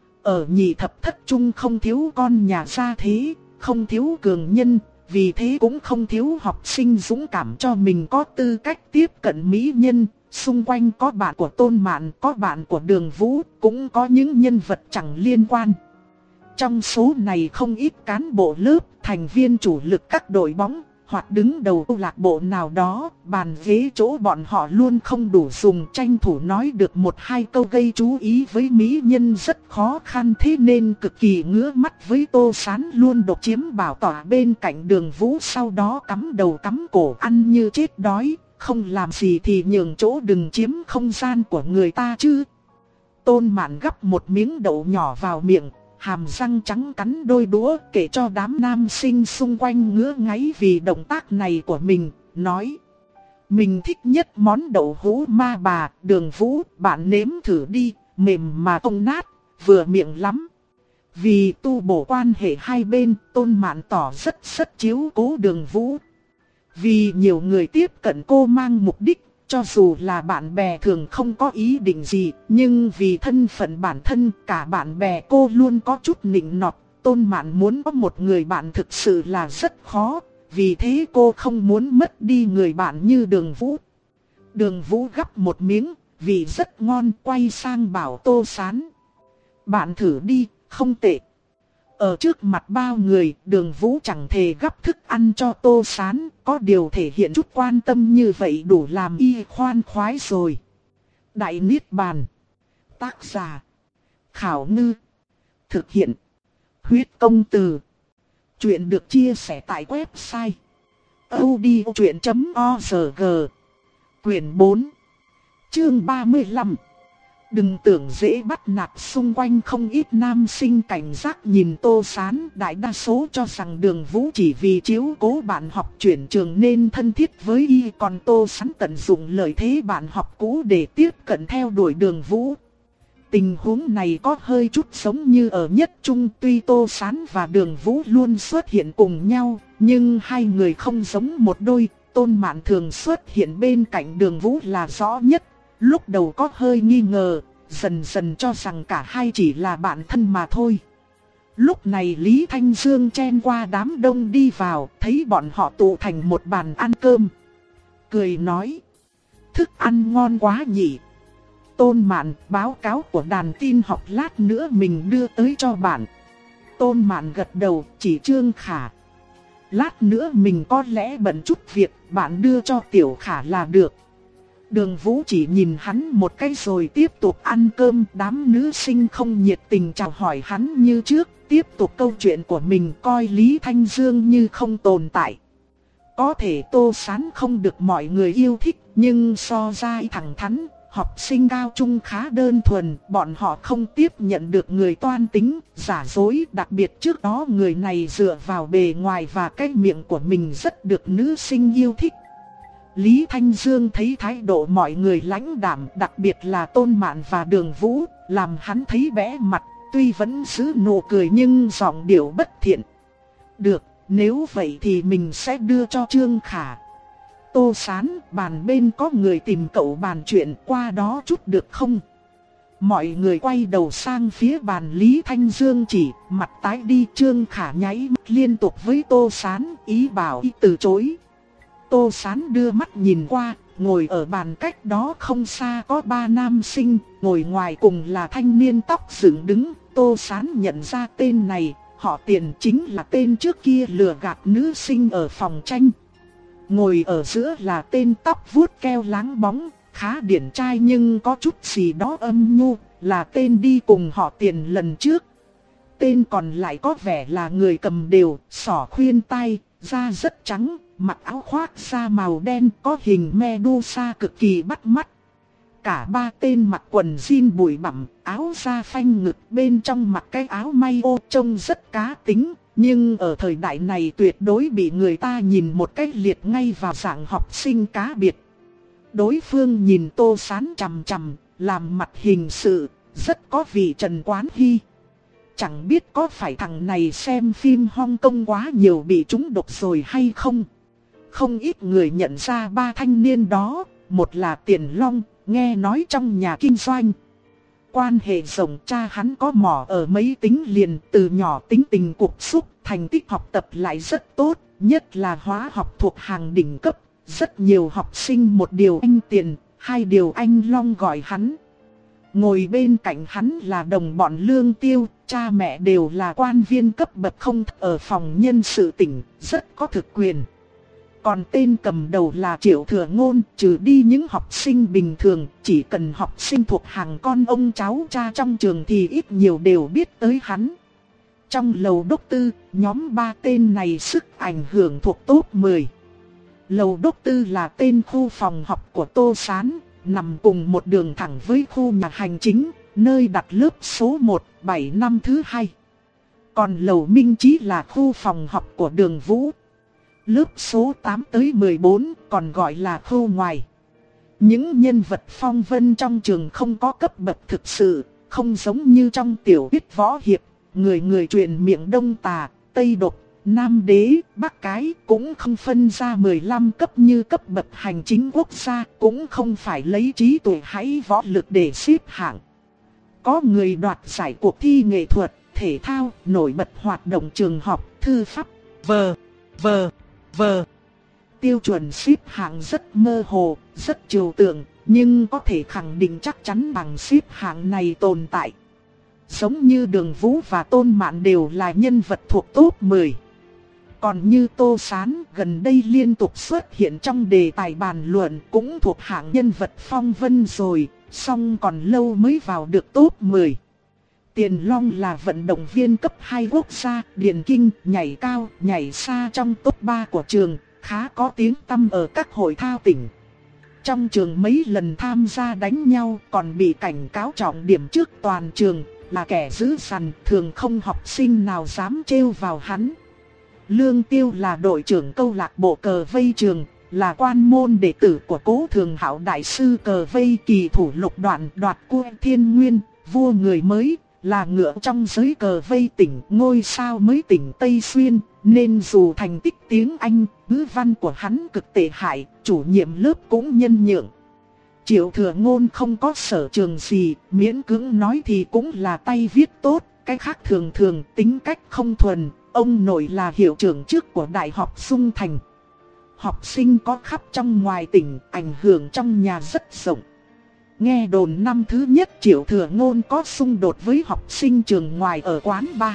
Ở Nhị Thập Thất Trung không thiếu con nhà gia thế, không thiếu cường nhân, vì thế cũng không thiếu học sinh dũng cảm cho mình có tư cách tiếp cận mỹ nhân. Xung quanh có bạn của Tôn Mạn, có bạn của Đường Vũ, cũng có những nhân vật chẳng liên quan. Trong số này không ít cán bộ lớp, thành viên chủ lực các đội bóng, hoặc đứng đầu câu lạc bộ nào đó, bàn ghế chỗ bọn họ luôn không đủ dùng, tranh thủ nói được một hai câu gây chú ý với mỹ nhân rất khó khăn, thế nên cực kỳ ngứa mắt với Tô Sán, luôn độc chiếm bảo tọa bên cạnh Đường Vũ, sau đó cắm đầu cắm cổ ăn như chết đói, không làm gì thì nhường chỗ đừng chiếm không gian của người ta chứ. Tôn Mạn gắp một miếng đậu nhỏ vào miệng, hàm răng trắng cắn đôi đũa, kể cho đám nam sinh xung quanh ngứa ngáy vì động tác này của mình, nói: mình thích nhất món đậu hũ ma bà, Đường Vũ, bạn nếm thử đi, mềm mà không nát, vừa miệng lắm. Vì tu bổ quan hệ hai bên, Tôn Mạn tỏ rất rất chiếu cố Đường Vũ. Vì nhiều người tiếp cận cô mang mục đích, cho dù là bạn bè thường không có ý định gì, nhưng vì thân phận bản thân, cả bạn bè cô luôn có chút nịnh nọt. Tôn Mạn muốn có một người bạn thực sự là rất khó, vì thế cô không muốn mất đi người bạn như Đường Vũ. Đường Vũ gắp một miếng, vị rất ngon, quay sang bảo Tô Sán: bạn thử đi, không tệ. Ở trước mặt bao người, Đường Vũ chẳng thể gắp thức ăn cho Tô Sán, có điều thể hiện chút quan tâm như vậy đủ làm y khoan khoái rồi. Đại Niết Bàn. Tác giả: Khảo Ngư. Thực hiện: Huyết Công Từ. Chuyện được chia sẻ tại website audiochuyện chấm org. Quyển bốn, chương ba mươi lăm. Đừng tưởng dễ bắt nạt, xung quanh không ít nam sinh cảnh giác nhìn Tô Sán, đại đa số cho rằng Đường Vũ chỉ vì chiếu cố bạn học chuyển trường nên thân thiết với y, còn Tô Sán tận dụng lợi thế bạn học cũ để tiếp cận theo đuổi Đường Vũ. Tình huống này có hơi chút giống như ở Nhất Trung, tuy Tô Sán và Đường Vũ luôn xuất hiện cùng nhau, nhưng hai người không giống một đôi. Tôn Mạn thường xuất hiện bên cạnh Đường Vũ là rõ nhất. Lúc đầu có hơi nghi ngờ, dần dần cho rằng cả hai chỉ là bạn thân mà thôi. Lúc này Lý Thanh Dương chen qua đám đông đi vào, thấy bọn họ tụ thành một bàn ăn cơm. Cười nói: thức ăn ngon quá nhỉ. Tôn Mạn, báo cáo của đàn tin học lát nữa mình đưa tới cho bạn. Tôn Mạn gật đầu, chỉ Trương Khả: lát nữa mình có lẽ bận chút việc, bạn đưa cho Tiểu Khả là được. Đường Vũ chỉ nhìn hắn một cái rồi tiếp tục ăn cơm, đám nữ sinh không nhiệt tình chào hỏi hắn như trước, tiếp tục câu chuyện của mình, coi Lý Thanh Dương như không tồn tại. Có thể Tô Sán không được mọi người yêu thích, nhưng so ra thẳng thắn, học sinh cao trung khá đơn thuần, bọn họ không tiếp nhận được người toan tính, giả dối, đặc biệt trước đó người này dựa vào bề ngoài và cái miệng của mình rất được nữ sinh yêu thích. Lý Thanh Dương thấy thái độ mọi người lãnh đạm, đặc biệt là Tôn Mạn và Đường Vũ, làm hắn thấy bẽ mặt, tuy vẫn giữ nụ cười nhưng giọng điệu bất thiện. Được, nếu vậy thì mình sẽ đưa cho Trương Khả. Tô Sán, bàn bên có người tìm cậu bàn chuyện, qua đó chút được không? Mọi người quay đầu sang phía bàn Lý Thanh Dương chỉ, mặt tái đi. Trương Khả nháy mắt liên tục với Tô Sán, ý bảo y từ chối. Tô Sán đưa mắt nhìn qua, ngồi ở bàn cách đó không xa có ba nam sinh, ngồi ngoài cùng là thanh niên tóc dựng đứng. Tô Sán nhận ra tên này, họ Tiền, chính là tên trước kia lừa gạt nữ sinh ở phòng tranh. Ngồi ở giữa là tên tóc vuốt keo láng bóng, khá điển trai nhưng có chút gì đó âm nhu, là tên đi cùng họ Tiền lần trước. Tên còn lại có vẻ là người cầm đều, xỏ khuyên tai, da rất trắng, mặc áo khoác da màu đen có hình Medusa cực kỳ bắt mắt. Cả ba tên mặc quần jean bụi bặm, áo da phanh ngực, bên trong mặc cái áo may ô trông rất cá tính, nhưng ở thời đại này tuyệt đối bị người ta nhìn một cách liệt ngay vào dạng học sinh cá biệt. Đối phương nhìn Tô Sán chằm chằm, làm mặt hình sự, rất có vị Trần Quán Hy. Chẳng biết có phải thằng này xem phim Hong Kong quá nhiều bị trúng độc rồi hay không. Không ít người nhận ra ba thanh niên đó, một là Tiền Long, nghe nói trong nhà kinh doanh. Quan hệ rộng, cha hắn có mỏ ở mấy tính liền, từ nhỏ tính tình cục xúc, thành tích học tập lại rất tốt, nhất là hóa học thuộc hàng đỉnh cấp. Rất nhiều học sinh một điều anh Tiền, hai điều anh Long gọi hắn. Ngồi bên cạnh hắn là đồng bọn Lương Tiêu, cha mẹ đều là quan viên cấp bậc không ở phòng nhân sự tỉnh, rất có thực quyền. Còn tên cầm đầu là Triệu Thừa Ngôn, trừ đi những học sinh bình thường, chỉ cần học sinh thuộc hàng con ông cháu cha trong trường thì ít nhiều đều biết tới hắn. Trong lầu đốc tư, nhóm ba tên này sức ảnh hưởng thuộc top mười. Lầu đốc tư là tên khu phòng học của Tô Sán, nằm cùng một đường thẳng với khu nhà hành chính, nơi đặt lớp số một, bảy năm thứ hai. Còn lầu Minh Chí là khu phòng học của Đường Vũ. Lớp số tám tới mười bốn, còn gọi là khu ngoài. Những nhân vật phong vân trong trường không có cấp bậc thực sự, không giống như trong tiểu thuyết võ hiệp, người người truyền miệng Đông Tà, Tây Độc, Nam Đế, Bắc Cái, cũng không phân ra mười lăm cấp như cấp bậc hành chính quốc gia, cũng không phải lấy trí tuệ hay võ lực để xếp hạng. Có người đoạt giải cuộc thi nghệ thuật, thể thao, nổi bật hoạt động trường học, thư pháp, vờ, vờ, vờ. Tiêu chuẩn xếp hạng rất mơ hồ, rất trừu tượng, nhưng có thể khẳng định chắc chắn bằng xếp hạng này tồn tại. Giống như Đường Vũ và Tôn Mạn đều là nhân vật thuộc top mười. Còn như Tô Sán gần đây liên tục xuất hiện trong đề tài bàn luận cũng thuộc hạng nhân vật phong vân rồi, song còn lâu mới vào được top mười. Tiền Long là vận động viên cấp hai quốc gia, điền kinh, nhảy cao, nhảy xa trong top ba của trường, khá có tiếng tăm ở các hội thao tỉnh. Trong trường mấy lần tham gia đánh nhau còn bị cảnh cáo trọng điểm trước toàn trường, là kẻ dữ dằn, thường không học sinh nào dám trêu vào hắn. Lương Tiêu là đội trưởng câu lạc bộ cờ vây trường, là quan môn đệ tử của Cố Thường Hạo đại sư cờ vây kỳ thủ lục đoạn đoạt cua thiên nguyên, vua người mới, là ngựa trong giới cờ vây tỉnh ngôi sao mới tỉnh Tây Xuyên, nên dù thành tích tiếng Anh, ngữ văn của hắn cực tệ hại, chủ nhiệm lớp cũng nhân nhượng. Triệu Thừa Ngôn không có sở trường gì, miễn cưỡng nói thì cũng là tay viết tốt, cái khác thường thường tính cách không thuần. Ông nội là hiệu trưởng trước của Đại học Dung Thành. Học sinh có khắp trong ngoài tỉnh, ảnh hưởng trong nhà rất rộng. Nghe đồn năm thứ nhất Triệu Thừa Ngôn có xung đột với học sinh trường ngoài ở quán bar.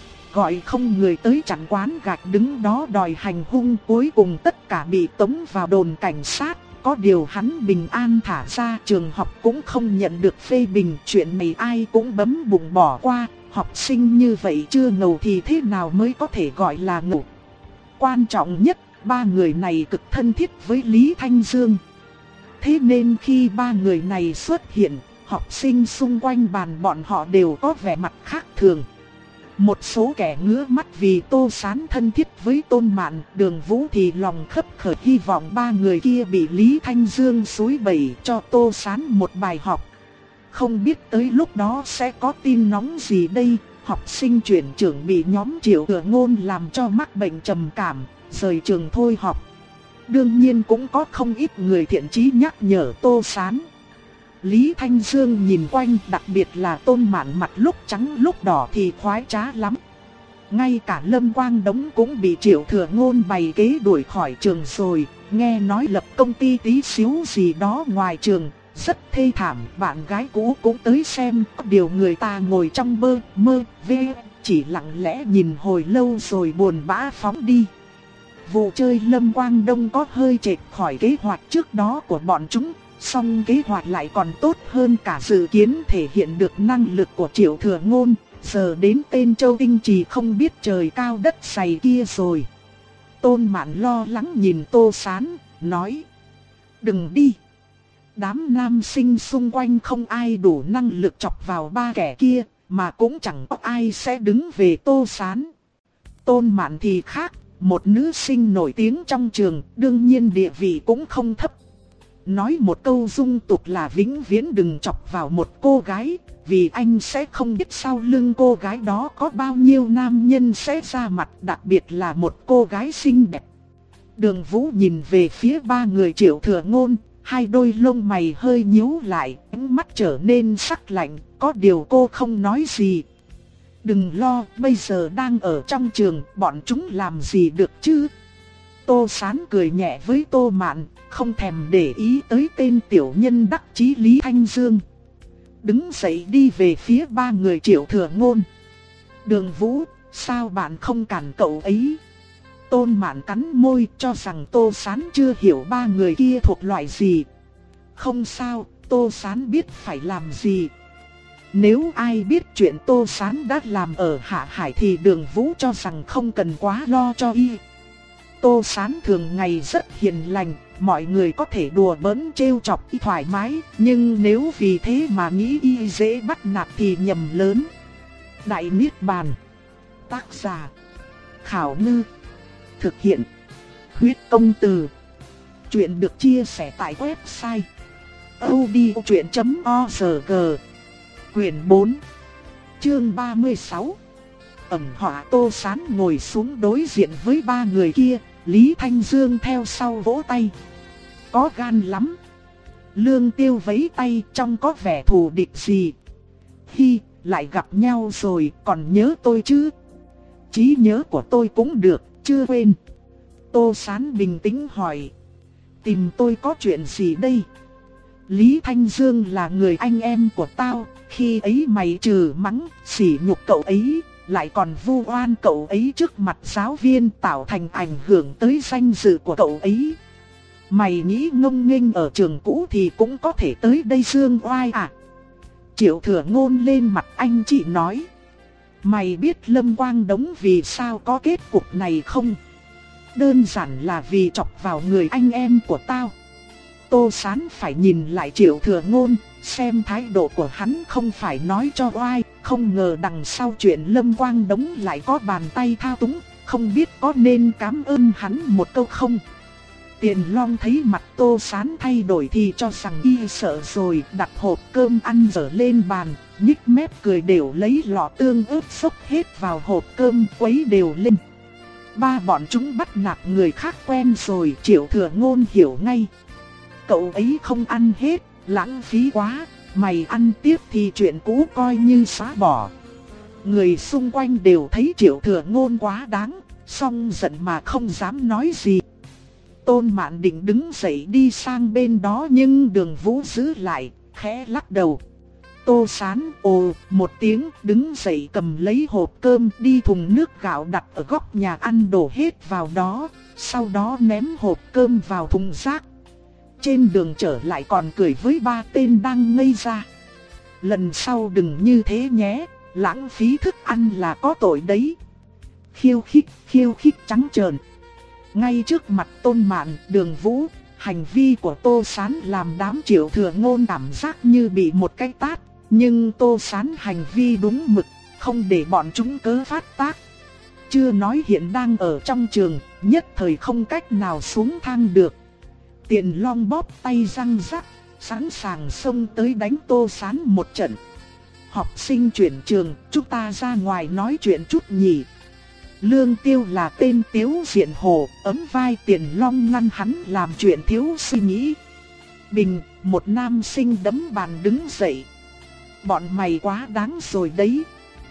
Gọi không người tới chặn quán gạch đứng đó đòi hành hung, cuối cùng tất cả bị tống vào đồn cảnh sát. Có điều hắn bình an thả ra, trường học cũng không nhận được phê bình, chuyện này ai cũng bấm bụng bỏ qua. Học sinh như vậy chưa ngầu thì thế nào mới có thể gọi là ngầu. Quan trọng nhất, ba người này cực thân thiết với Lý Thanh Dương. Thế nên khi ba người này xuất hiện, học sinh xung quanh bàn bọn họ đều có vẻ mặt khác thường. Một số kẻ ngứa mắt vì Tô Sán thân thiết với Tôn Mạn, Đường Vũ thì lòng khấp khởi hy vọng ba người kia bị Lý Thanh Dương xúi bẩy cho Tô Sán một bài học. Không biết tới lúc đó sẽ có tin nóng gì đây, học sinh chuyển trưởng bị nhóm Triệu Thừa Ngôn làm cho mắc bệnh trầm cảm, rời trường thôi học. Đương nhiên cũng có không ít người thiện chí nhắc nhở Tô Sán. Lý Thanh Dương nhìn quanh, đặc biệt là Tôn Mạn mặt lúc trắng lúc đỏ thì khoái trá lắm. Ngay cả Lâm Quang Đống cũng bị Triệu Thừa Ngôn bày kế đuổi khỏi trường rồi, nghe nói lập công ty tí xíu gì đó ngoài trường. Rất thê thảm, bạn gái cũ cũng tới xem, điều người ta ngồi trong bơ, mơ, vê, chỉ lặng lẽ nhìn hồi lâu rồi buồn bã phóng đi. Vụ chơi Lâm Quang Đông có hơi chệch khỏi kế hoạch trước đó của bọn chúng, song kế hoạch lại còn tốt hơn cả dự kiến, thể hiện được năng lực của Triệu Thừa Ngôn, giờ đến tên Châu Tinh Trì không biết trời cao đất dày kia rồi. Tôn Mạn lo lắng nhìn Tô Sán, nói: đừng đi. Đám nam sinh xung quanh không ai đủ năng lực chọc vào ba kẻ kia, mà cũng chẳng có ai sẽ đứng về Tô Sán. Tôn Mạn thì khác, một nữ sinh nổi tiếng trong trường, đương nhiên địa vị cũng không thấp. Nói một câu dung tục là vĩnh viễn đừng chọc vào một cô gái, vì anh sẽ không biết sau lưng cô gái đó có bao nhiêu nam nhân sẽ ra mặt, đặc biệt là một cô gái xinh đẹp. Đường Vũ nhìn về phía ba người Triệu Thừa Ngôn, hai đôi lông mày hơi nhíu lại, ánh mắt trở nên sắc lạnh, có điều cô không nói gì. Đừng lo, bây giờ đang ở trong trường, bọn chúng làm gì được chứ? Tô Sán cười nhẹ với Tô Mạn, không thèm để ý tới tên tiểu nhân đắc chí Lý Thanh Dương. đứng dậy đi về phía ba người Triệu Thừa Ngôn. Đường Vũ, sao bạn không cản cậu ấy? Tôn Mạn cắn môi cho rằng Tô Sán chưa hiểu ba người kia thuộc loại gì. Không sao, Tô Sán biết phải làm gì. Nếu ai biết chuyện Tô Sán đã làm ở Hạ Hải thì Đường Vũ cho rằng không cần quá lo cho y. Tô Sán thường ngày rất hiền lành, mọi người có thể đùa bỡn trêu chọc y thoải mái, nhưng nếu vì thế mà nghĩ y dễ bắt nạt thì nhầm lớn. Đại Niết Bàn. Tác giả Khảo Ngư. Thực hiện Huyết Công Từ. Chuyện được chia sẻ tại website audiochuyện chấm org. Quyển bốn, chương ba mươi sáu. Ẩn họa. Tô Sán ngồi xuống đối diện với ba người kia, Lý Thanh Dương theo sau vỗ tay. Có gan lắm. Lương Tiêu vẫy tay trong có vẻ thù địch gì. Hi, lại gặp nhau rồi, còn nhớ tôi chứ? Trí nhớ của tôi cũng được, chưa quên. Tô Sán bình tĩnh hỏi. Tìm tôi có chuyện gì đây? Lý Thanh Dương là người anh em của tao, khi ấy mày trừ mắng, sỉ nhục cậu ấy, lại còn vu oan cậu ấy trước mặt giáo viên, tạo thành ảnh hưởng tới danh dự của cậu ấy. Mày nghĩ ngông nghênh ở trường cũ thì cũng có thể tới đây dương oai à? Triệu Thừa Ngôn lên mặt anh chị nói. Mày biết Lâm Quang Đống vì sao có kết cục này không? Đơn giản là vì chọc vào người anh em của tao. Tô Sán phải nhìn lại Triệu Thừa Ngôn, xem thái độ của hắn không phải nói cho oai, không ngờ đằng sau chuyện Lâm Quang Đống lại có bàn tay thao túng, không biết có nên cảm ơn hắn một câu không. Tiền Long thấy mặt Tô Sán thay đổi thì cho rằng y sợ rồi, đặt hộp cơm ăn dở lên bàn, nhích mép cười đều lấy lọ tương ớt xốc hết vào hộp cơm quấy đều lên. Ba bọn chúng bắt nạt người khác quen rồi, Triệu Thừa Ngôn hiểu ngay. Cậu ấy không ăn hết, lãng phí quá, mày ăn tiếp thì chuyện cũ coi như xóa bỏ. Người xung quanh đều thấy Triệu Thừa Ngôn quá đáng, song giận mà không dám nói gì. Tôn Mạn định đứng dậy đi sang bên đó nhưng Đường Vũ giữ lại, khẽ lắc đầu. Tô Sán ồ một tiếng đứng dậy cầm lấy hộp cơm đi thùng nước gạo đặt ở góc nhà ăn đổ hết vào đó, sau đó ném hộp cơm vào thùng rác. Trên đường trở lại còn cười với ba tên đang ngây ra. Lần sau đừng như thế nhé, lãng phí thức ăn là có tội đấy. Khiêu khích, khiêu khích trắng trợn. Ngay trước mặt Tôn Mạn, Đường Vũ, hành vi của Tô Sán làm đám Triệu Thừa Ngôn cảm giác như bị một cái tát. Nhưng Tô Sán hành vi đúng mực, không để bọn chúng cớ phát tác. Chưa nói hiện đang ở trong trường, nhất thời không cách nào xuống thang được. Tiền Long bóp tay răng rắc, sẵn sàng xông tới đánh Tô Sán một trận. Học sinh chuyển trường, chúng ta ra ngoài nói chuyện chút nhỉ. Lương Tiêu là tên tiếu diện hồ, ấm vai Tiền Long ngăn hắn làm chuyện thiếu suy nghĩ. Bình, một nam sinh đấm bàn đứng dậy. Bọn mày quá đáng rồi đấy.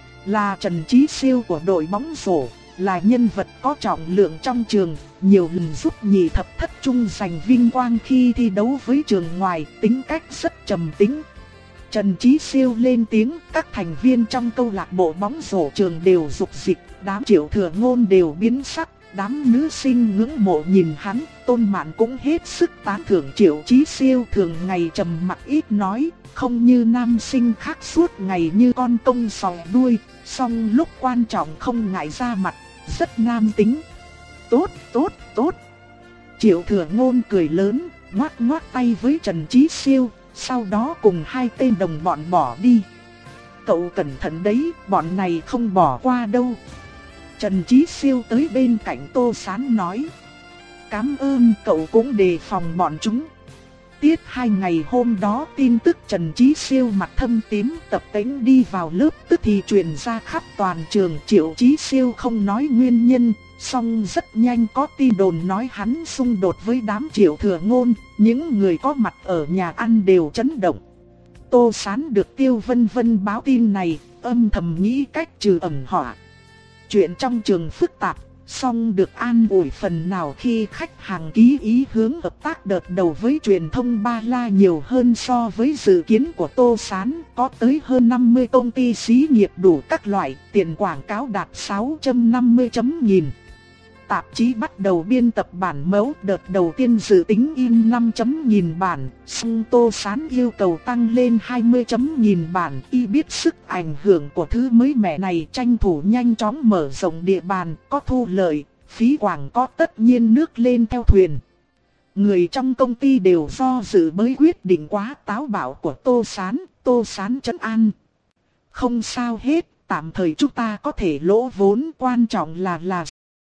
Là Trần Chí Siêu của đội bóng rổ, là nhân vật có trọng lượng trong trường, nhiều lần giúp nhị thập thất trung giành vinh quang khi thi đấu với trường ngoài, tính cách rất trầm tính. Trần Chí Siêu lên tiếng, các thành viên trong câu lạc bộ bóng rổ trường đều rục dịch, đám Triệu Thừa Ngôn đều biến sắc, đám nữ sinh ngưỡng mộ nhìn hắn. Tôn Mạn cũng hết sức tán thưởng Triệu Chí Siêu, thường ngày trầm mặc ít nói, không như nam sinh khác suốt ngày như con công sò đuôi, song lúc quan trọng không ngại ra mặt, rất nam tính. Tốt, tốt, tốt. Triệu Thừa Ngôn cười lớn, ngoắc ngoắc tay với Trần Chí Siêu, sau đó cùng hai tên đồng bọn bỏ đi. Cậu cẩn thận đấy, bọn này không bỏ qua đâu. Trần Chí Siêu tới bên cạnh Tô Sán nói. Cảm ơn cậu cũng đề phòng bọn chúng. Tiết hai ngày hôm đó tin tức Trần Chí Siêu mặt thâm tím tập tễnh đi vào lớp tức thì truyền ra khắp toàn trường. Triệu Chí Siêu không nói nguyên nhân, song rất nhanh có tin đồn nói hắn xung đột với đám Triệu Thừa Ngôn. Những người có mặt ở nhà ăn đều chấn động. Tô Sán được Tiêu Vân Vân báo tin này, âm thầm nghĩ cách trừ ẩn họa. Chuyện trong trường phức tạp, song được an ủi phần nào khi khách hàng ký ý hướng hợp tác đợt đầu với truyền thông Ba La nhiều hơn so với dự kiến của Tô Sán, có tới hơn năm mươi công ty xí nghiệp đủ các loại, tiền quảng cáo đạt sáu trăm năm mươi chấm nghìn. Tạp chí bắt đầu biên tập bản mẫu, đợt đầu tiên dự tính in năm chấm nghìn bản, song Tô Sán yêu cầu tăng lên hai mươi chấm nghìn bản. Y biết sức ảnh hưởng của thứ mới mẻ này, tranh thủ nhanh chóng mở rộng địa bàn, có thu lợi, phí quảng có tất nhiên nước lên theo thuyền. Người trong công ty đều do dự mới quyết định quá táo bạo của Tô Sán. Tô Sán trấn an: không sao hết, tạm thời chúng ta có thể lỗ vốn, quan trọng là là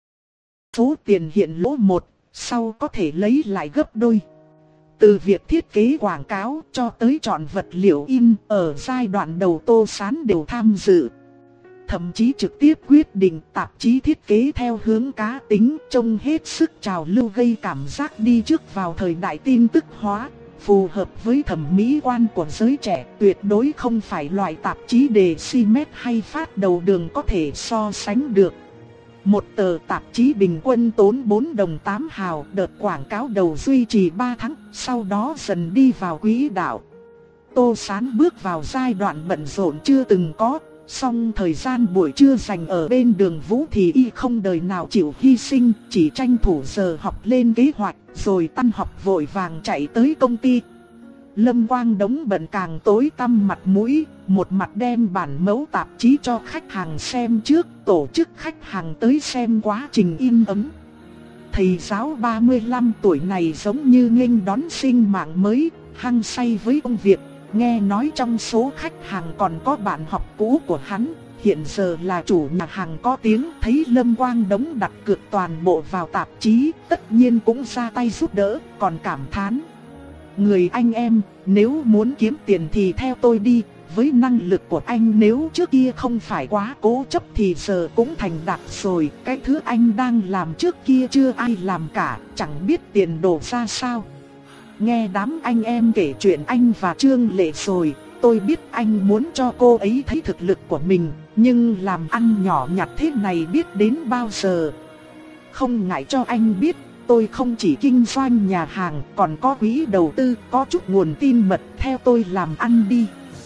số tiền hiện lỗ một, sau có thể lấy lại gấp đôi. Từ việc thiết kế quảng cáo cho tới chọn vật liệu in, ở giai đoạn đầu Tô Sán đều tham dự. Thậm chí trực tiếp quyết định tạp chí thiết kế theo hướng cá tính, trông hết sức trào lưu, gây cảm giác đi trước vào thời đại tin tức hóa, phù hợp với thẩm mỹ quan của giới trẻ. Tuyệt đối không phải loại tạp chí đề xi mét hay phát đầu đường có thể so sánh được. Một tờ tạp chí bình quân tốn bốn đồng tám hào, đợt quảng cáo đầu duy trì ba tháng, sau đó dần đi vào quỹ đạo. Tô Sán bước vào giai đoạn bận rộn chưa từng có, song thời gian buổi trưa dành ở bên Đường Vũ thì y không đời nào chịu hy sinh, chỉ tranh thủ giờ học lên kế hoạch, rồi tan học vội vàng chạy tới công ty. Lâm Quang Đống bận càng tối tăm mặt mũi, một mặt đem bản mẫu tạp chí cho khách hàng xem trước, tổ chức khách hàng tới xem quá trình in ấn. Thầy giáo ba mươi lăm tuổi này giống như nghênh đón sinh mạng mới, hăng say với công việc. Nghe nói trong số khách hàng còn có bạn học cũ của hắn, hiện giờ là chủ nhà hàng có tiếng. Thấy Lâm Quang Đống đặt cược toàn bộ vào tạp chí, tất nhiên cũng ra tay giúp đỡ, còn cảm thán: người anh em, nếu muốn kiếm tiền thì theo tôi đi. Với năng lực của anh, nếu trước kia không phải quá cố chấp thì giờ cũng thành đạt rồi. Cái thứ anh đang làm trước kia chưa ai làm cả, chẳng biết tiền đồ ra sao. Nghe đám anh em kể chuyện anh và Trương Lệ rồi, tôi biết anh muốn cho cô ấy thấy thực lực của mình, nhưng làm ăn nhỏ nhặt thế này biết đến bao giờ. Không ngại cho anh biết, tôi không chỉ kinh doanh nhà hàng, còn có quỹ đầu tư, có chút nguồn tin mật, theo tôi làm ăn đi.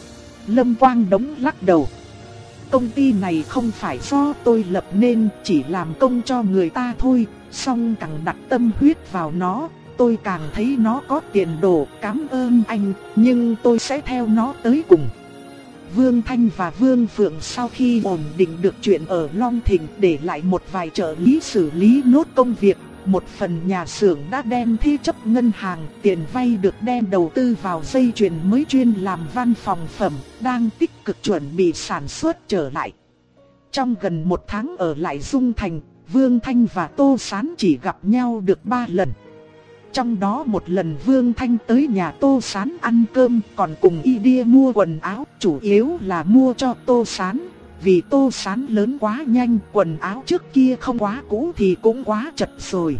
Lâm Quang Đống lắc đầu: công ty này không phải do tôi lập nên, chỉ làm công cho người ta thôi, song càng đặt tâm huyết vào nó, tôi càng thấy nó có tiền đồ. Cảm ơn anh, nhưng tôi sẽ theo nó tới cùng. Vương Thanh và Vương Phượng sau khi ổn định được chuyện ở Long Thịnh, để lại một vài trợ lý xử lý nốt công việc. Một phần nhà xưởng đã đem thế chấp ngân hàng, tiền vay được đem đầu tư vào dây chuyền mới chuyên làm văn phòng phẩm, đang tích cực chuẩn bị sản xuất trở lại. Trong gần một tháng ở lại Dung Thành, Vương Thanh và Tô Sán chỉ gặp nhau được ba lần. Trong đó một lần Vương Thanh tới nhà Tô Sán ăn cơm, còn cùng y đi mua quần áo, chủ yếu là mua cho Tô Sán. Vì Tô Sán lớn quá nhanh, quần áo trước kia không quá cũ thì cũng quá chật rồi.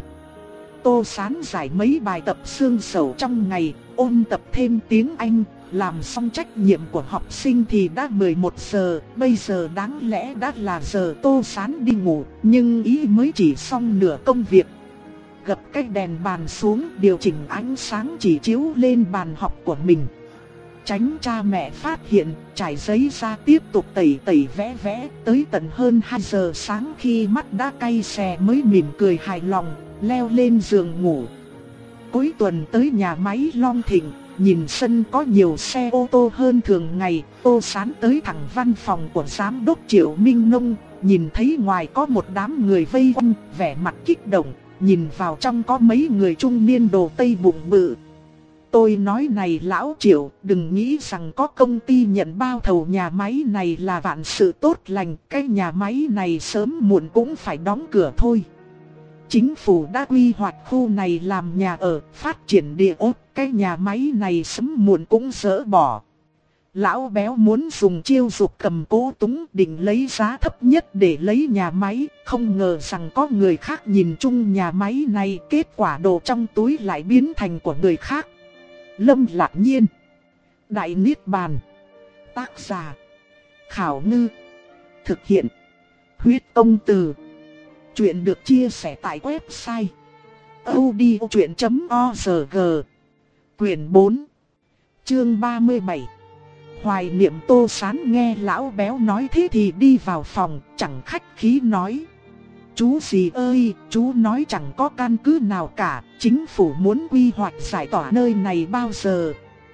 Tô Sán giải mấy bài tập xương sầu trong ngày, ôn tập thêm tiếng Anh, làm xong trách nhiệm của học sinh thì đã mười một giờ. Bây giờ đáng lẽ đã là giờ Tô Sán đi ngủ, nhưng ý mới chỉ xong nửa công việc. Gập cái đèn bàn xuống, điều chỉnh ánh sáng chỉ chiếu lên bàn học của mình. Tránh cha mẹ phát hiện, trải giấy ra tiếp tục tẩy tẩy vẽ vẽ, tới tận hơn hai giờ sáng khi mắt đã cay xè mới mỉm cười hài lòng, leo lên giường ngủ. Cuối tuần tới nhà máy Long Thịnh, nhìn sân có nhiều xe ô tô hơn thường ngày, Tô Sán tới thẳng văn phòng của giám đốc Triệu Minh Nông, nhìn thấy ngoài có một đám người vây quanh, vẻ mặt kích động, nhìn vào trong có mấy người trung niên đồ tây bụng bự. Tôi nói này lão Triệu, đừng nghĩ rằng có công ty nhận bao thầu nhà máy này là vạn sự tốt lành, cái nhà máy này sớm muộn cũng phải đóng cửa thôi. Chính phủ đã quy hoạch khu này làm nhà ở, phát triển địa ốt, cái nhà máy này sớm muộn cũng dỡ bỏ. Lão béo muốn dùng chiêu dục cầm cố túng, định lấy giá thấp nhất để lấy nhà máy, không ngờ rằng có người khác nhìn chung nhà máy này, kết quả đồ trong túi lại biến thành của người khác. Lâm Lạc Nhiên. Đại Niết Bàn. Tác giả Khảo Ngư. Thực hiện Huyết Công Từ. Chuyện được chia sẻ tại website audiochuyện chấm org. Quyển bốn, chương ba mươi bảy. Hoài niệm. Tô Sán nghe lão béo nói thế thì đi vào phòng, chẳng khách khí nói: Chú gì ơi, chú nói chẳng có căn cứ nào cả, chính phủ muốn quy hoạch giải tỏa nơi này bao giờ?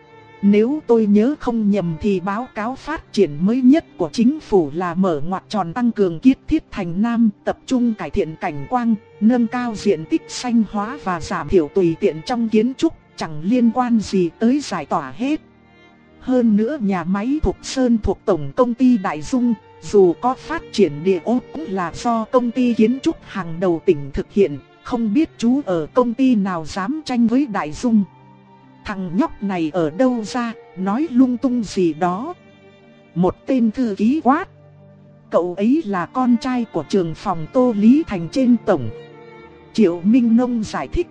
Nếu tôi nhớ không nhầm thì báo cáo phát triển mới nhất của chính phủ là mở ngoặt tròn tăng cường kiết thiết thành Nam, tập trung cải thiện cảnh quan, nâng cao diện tích xanh hóa và giảm thiểu tùy tiện trong kiến trúc, chẳng liên quan gì tới giải tỏa hết. Hơn nữa nhà máy Thục Sơn thuộc Tổng Công ty Đại Dung, dù có phát triển địa ốc cũng là do công ty kiến trúc hàng đầu tỉnh thực hiện, không biết chú ở công ty nào dám tranh với Đại Dung. Thằng nhóc này ở đâu ra, nói lung tung gì đó. Một tên thư ký quát: Cậu ấy là con trai của trưởng phòng Tô Lý Thành trên tổng. Triệu Minh Nông giải thích.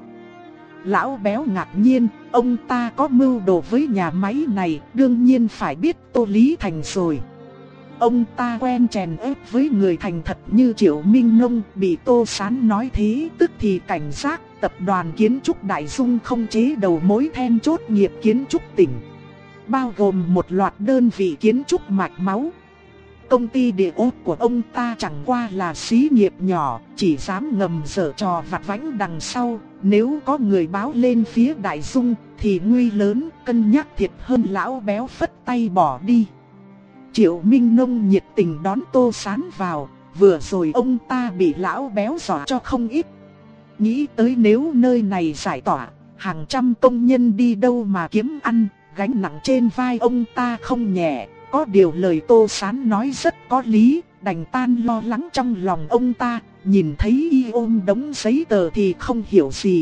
Lão béo ngạc nhiên, ông ta có mưu đồ với nhà máy này, đương nhiên phải biết Tô Lý Thành rồi. Ông ta quen chèn ép với người thành thật như Triệu Minh Nông, bị Tô Sán nói thế tức thì cảnh giác. Tập đoàn Kiến trúc Đại Dung không chế đầu mối then chốt nghiệp kiến trúc tỉnh, bao gồm một loạt đơn vị kiến trúc mạch máu. Công ty địa ốc của ông ta chẳng qua là xí nghiệp nhỏ, chỉ dám ngầm giở trò vặt vãnh đằng sau. Nếu có người báo lên phía Đại Dung thì nguy lớn, cân nhắc thiệt hơn. Lão béo phất tay bỏ đi. Triệu Minh Nông nhiệt tình đón Tô Sán vào. Vừa rồi ông ta bị lão béo dọa cho không ít. Nghĩ tới nếu nơi này giải tỏa, hàng trăm công nhân đi đâu mà kiếm ăn, gánh nặng trên vai ông ta không nhẹ. Có điều lời Tô Sán nói rất có lý, đành tan lo lắng trong lòng ông ta. Nhìn thấy y ôm đống giấy tờ thì không hiểu gì.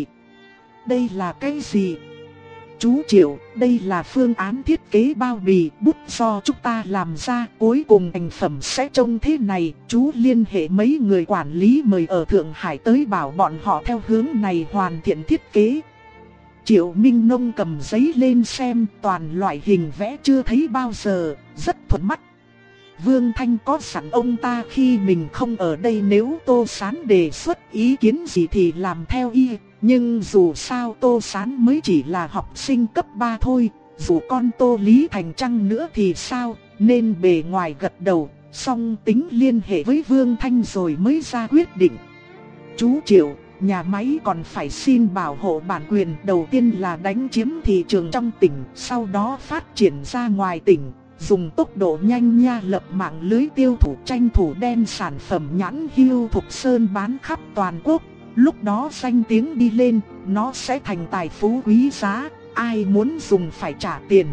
Đây là cái gì? Chú Triệu, đây là phương án thiết kế bao bì bút do chúng ta làm ra, cuối cùng thành phẩm sẽ trông thế này. Chú liên hệ mấy người quản lý mời ở Thượng Hải tới bảo bọn họ theo hướng này hoàn thiện thiết kế. Triệu Minh Nông cầm giấy lên xem, toàn loại hình vẽ chưa thấy bao giờ, rất thuận mắt. Vương Thanh có sẵn ông ta khi mình không ở đây, nếu Tô Sán đề xuất ý kiến gì thì làm theo y. Nhưng dù sao Tô Sán mới chỉ là học sinh cấp ba thôi, dù con Tô Lý Thành chăng nữa thì sao, nên bề ngoài gật đầu, xong tính liên hệ với Vương Thanh rồi mới ra quyết định. Chú Triệu, nhà máy còn phải xin bảo hộ bản quyền, đầu tiên là đánh chiếm thị trường trong tỉnh, sau đó phát triển ra ngoài tỉnh. Dùng tốc độ nhanh nha lập mạng lưới tiêu thụ, tranh thủ đem sản phẩm nhãn hiệu Thục Sơn bán khắp toàn quốc. Lúc đó danh tiếng đi lên, nó sẽ thành tài phú quý giá, ai muốn dùng phải trả tiền.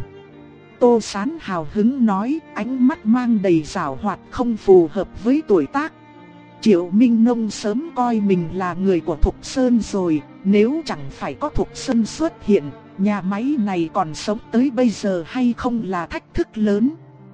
Tô Sán hào hứng nói, ánh mắt mang đầy giảo hoạt không phù hợp với tuổi tác. Triệu Minh Nông sớm coi mình là người của Thục Sơn rồi, nếu chẳng phải có Thục Sơn xuất hiện, nhà máy này còn sống tới bây giờ hay không là thách thức lớn.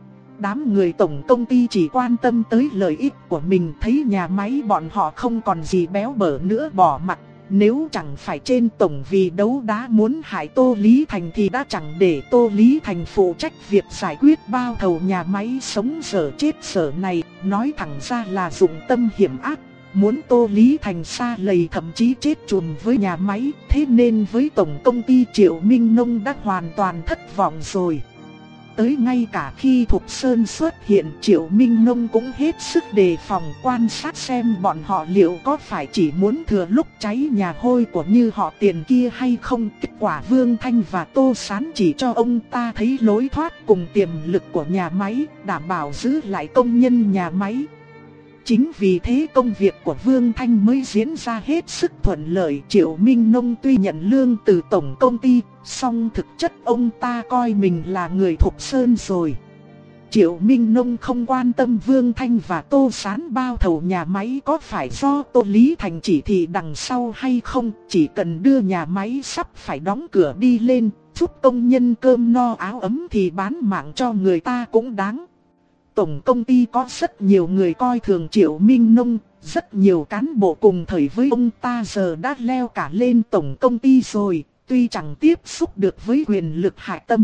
Đám người tổng công ty chỉ quan tâm tới lợi ích của mình, thấy nhà máy bọn họ không còn gì béo bở nữa bỏ mặc. Nếu chẳng phải trên tổng vì đấu đá muốn hại Tô Lý Thành thì đã chẳng để Tô Lý Thành phụ trách việc giải quyết bao thầu nhà máy sống dở chết dở này. Nói thẳng ra là dụng tâm hiểm ác, muốn Tô Lý Thành xa lầy thậm chí chết chùm với nhà máy. Thế nên với tổng công ty Triệu Minh Nông đã hoàn toàn thất vọng rồi. Tới ngay cả khi Thục Sơn xuất hiện, Triệu Minh Nông cũng hết sức đề phòng, quan sát xem bọn họ liệu có phải chỉ muốn thừa lúc cháy nhà hôi của như họ tiền kia hay không. Kết quả Vương Thanh và Tô Sán chỉ cho ông ta thấy lối thoát cùng tiềm lực của nhà máy, đảm bảo giữ lại công nhân nhà máy. Chính vì thế công việc của Vương Thanh mới diễn ra hết sức thuận lợi. Triệu Minh Nông tuy nhận lương từ tổng công ty, song thực chất ông ta coi mình là người Thục Sơn rồi. Triệu Minh Nông không quan tâm Vương Thanh và Tô Sán bao thầu nhà máy có phải do Tô Lý Thành chỉ thị đằng sau hay không. Chỉ cần đưa nhà máy sắp phải đóng cửa đi lên, giúp công nhân cơm no áo ấm thì bán mạng cho người ta cũng đáng. Tổng công ty có rất nhiều người coi thường Triệu Minh Nông, rất nhiều cán bộ cùng thời với ông ta giờ đã leo cả lên tổng công ty rồi, tuy chẳng tiếp xúc được với quyền lực hại tâm.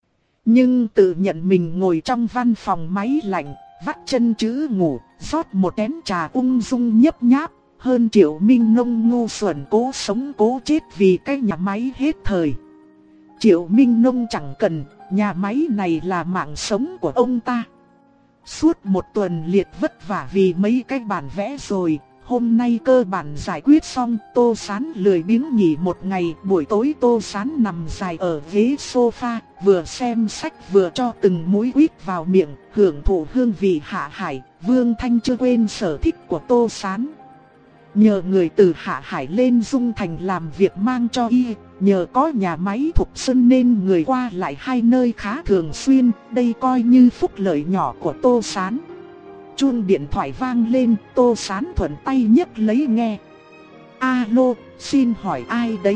Nhưng tự nhận mình ngồi trong văn phòng máy lạnh, vắt chân chữ ngủ, rót một chén trà ung dung nhấp nháp, hơn Triệu Minh Nông ngu xuẩn cố sống cố chết vì cái nhà máy hết thời. Triệu Minh Nông chẳng cần, nhà máy này là mạng sống của ông ta. Suốt một tuần liệt vất vả vì mấy cái bản vẽ rồi, hôm nay cơ bản giải quyết xong. Tô Sán lười biếng nghỉ một ngày. Buổi tối Tô Sán nằm dài ở ghế sofa, vừa xem sách vừa cho từng múi quýt vào miệng, hưởng thụ hương vị Hạ Hải. Vương Thanh chưa quên sở thích của Tô Sán. Nhờ người từ Hạ Hải lên Dung Thành làm việc mang cho y, nhờ có nhà máy Thục Sơn nên người qua lại hai nơi khá thường xuyên. Đây coi như phúc lợi nhỏ của Tô Sán. Chuông điện thoại vang lên, Tô Sán thuận tay nhấc lấy nghe. Alo, xin hỏi ai đấy?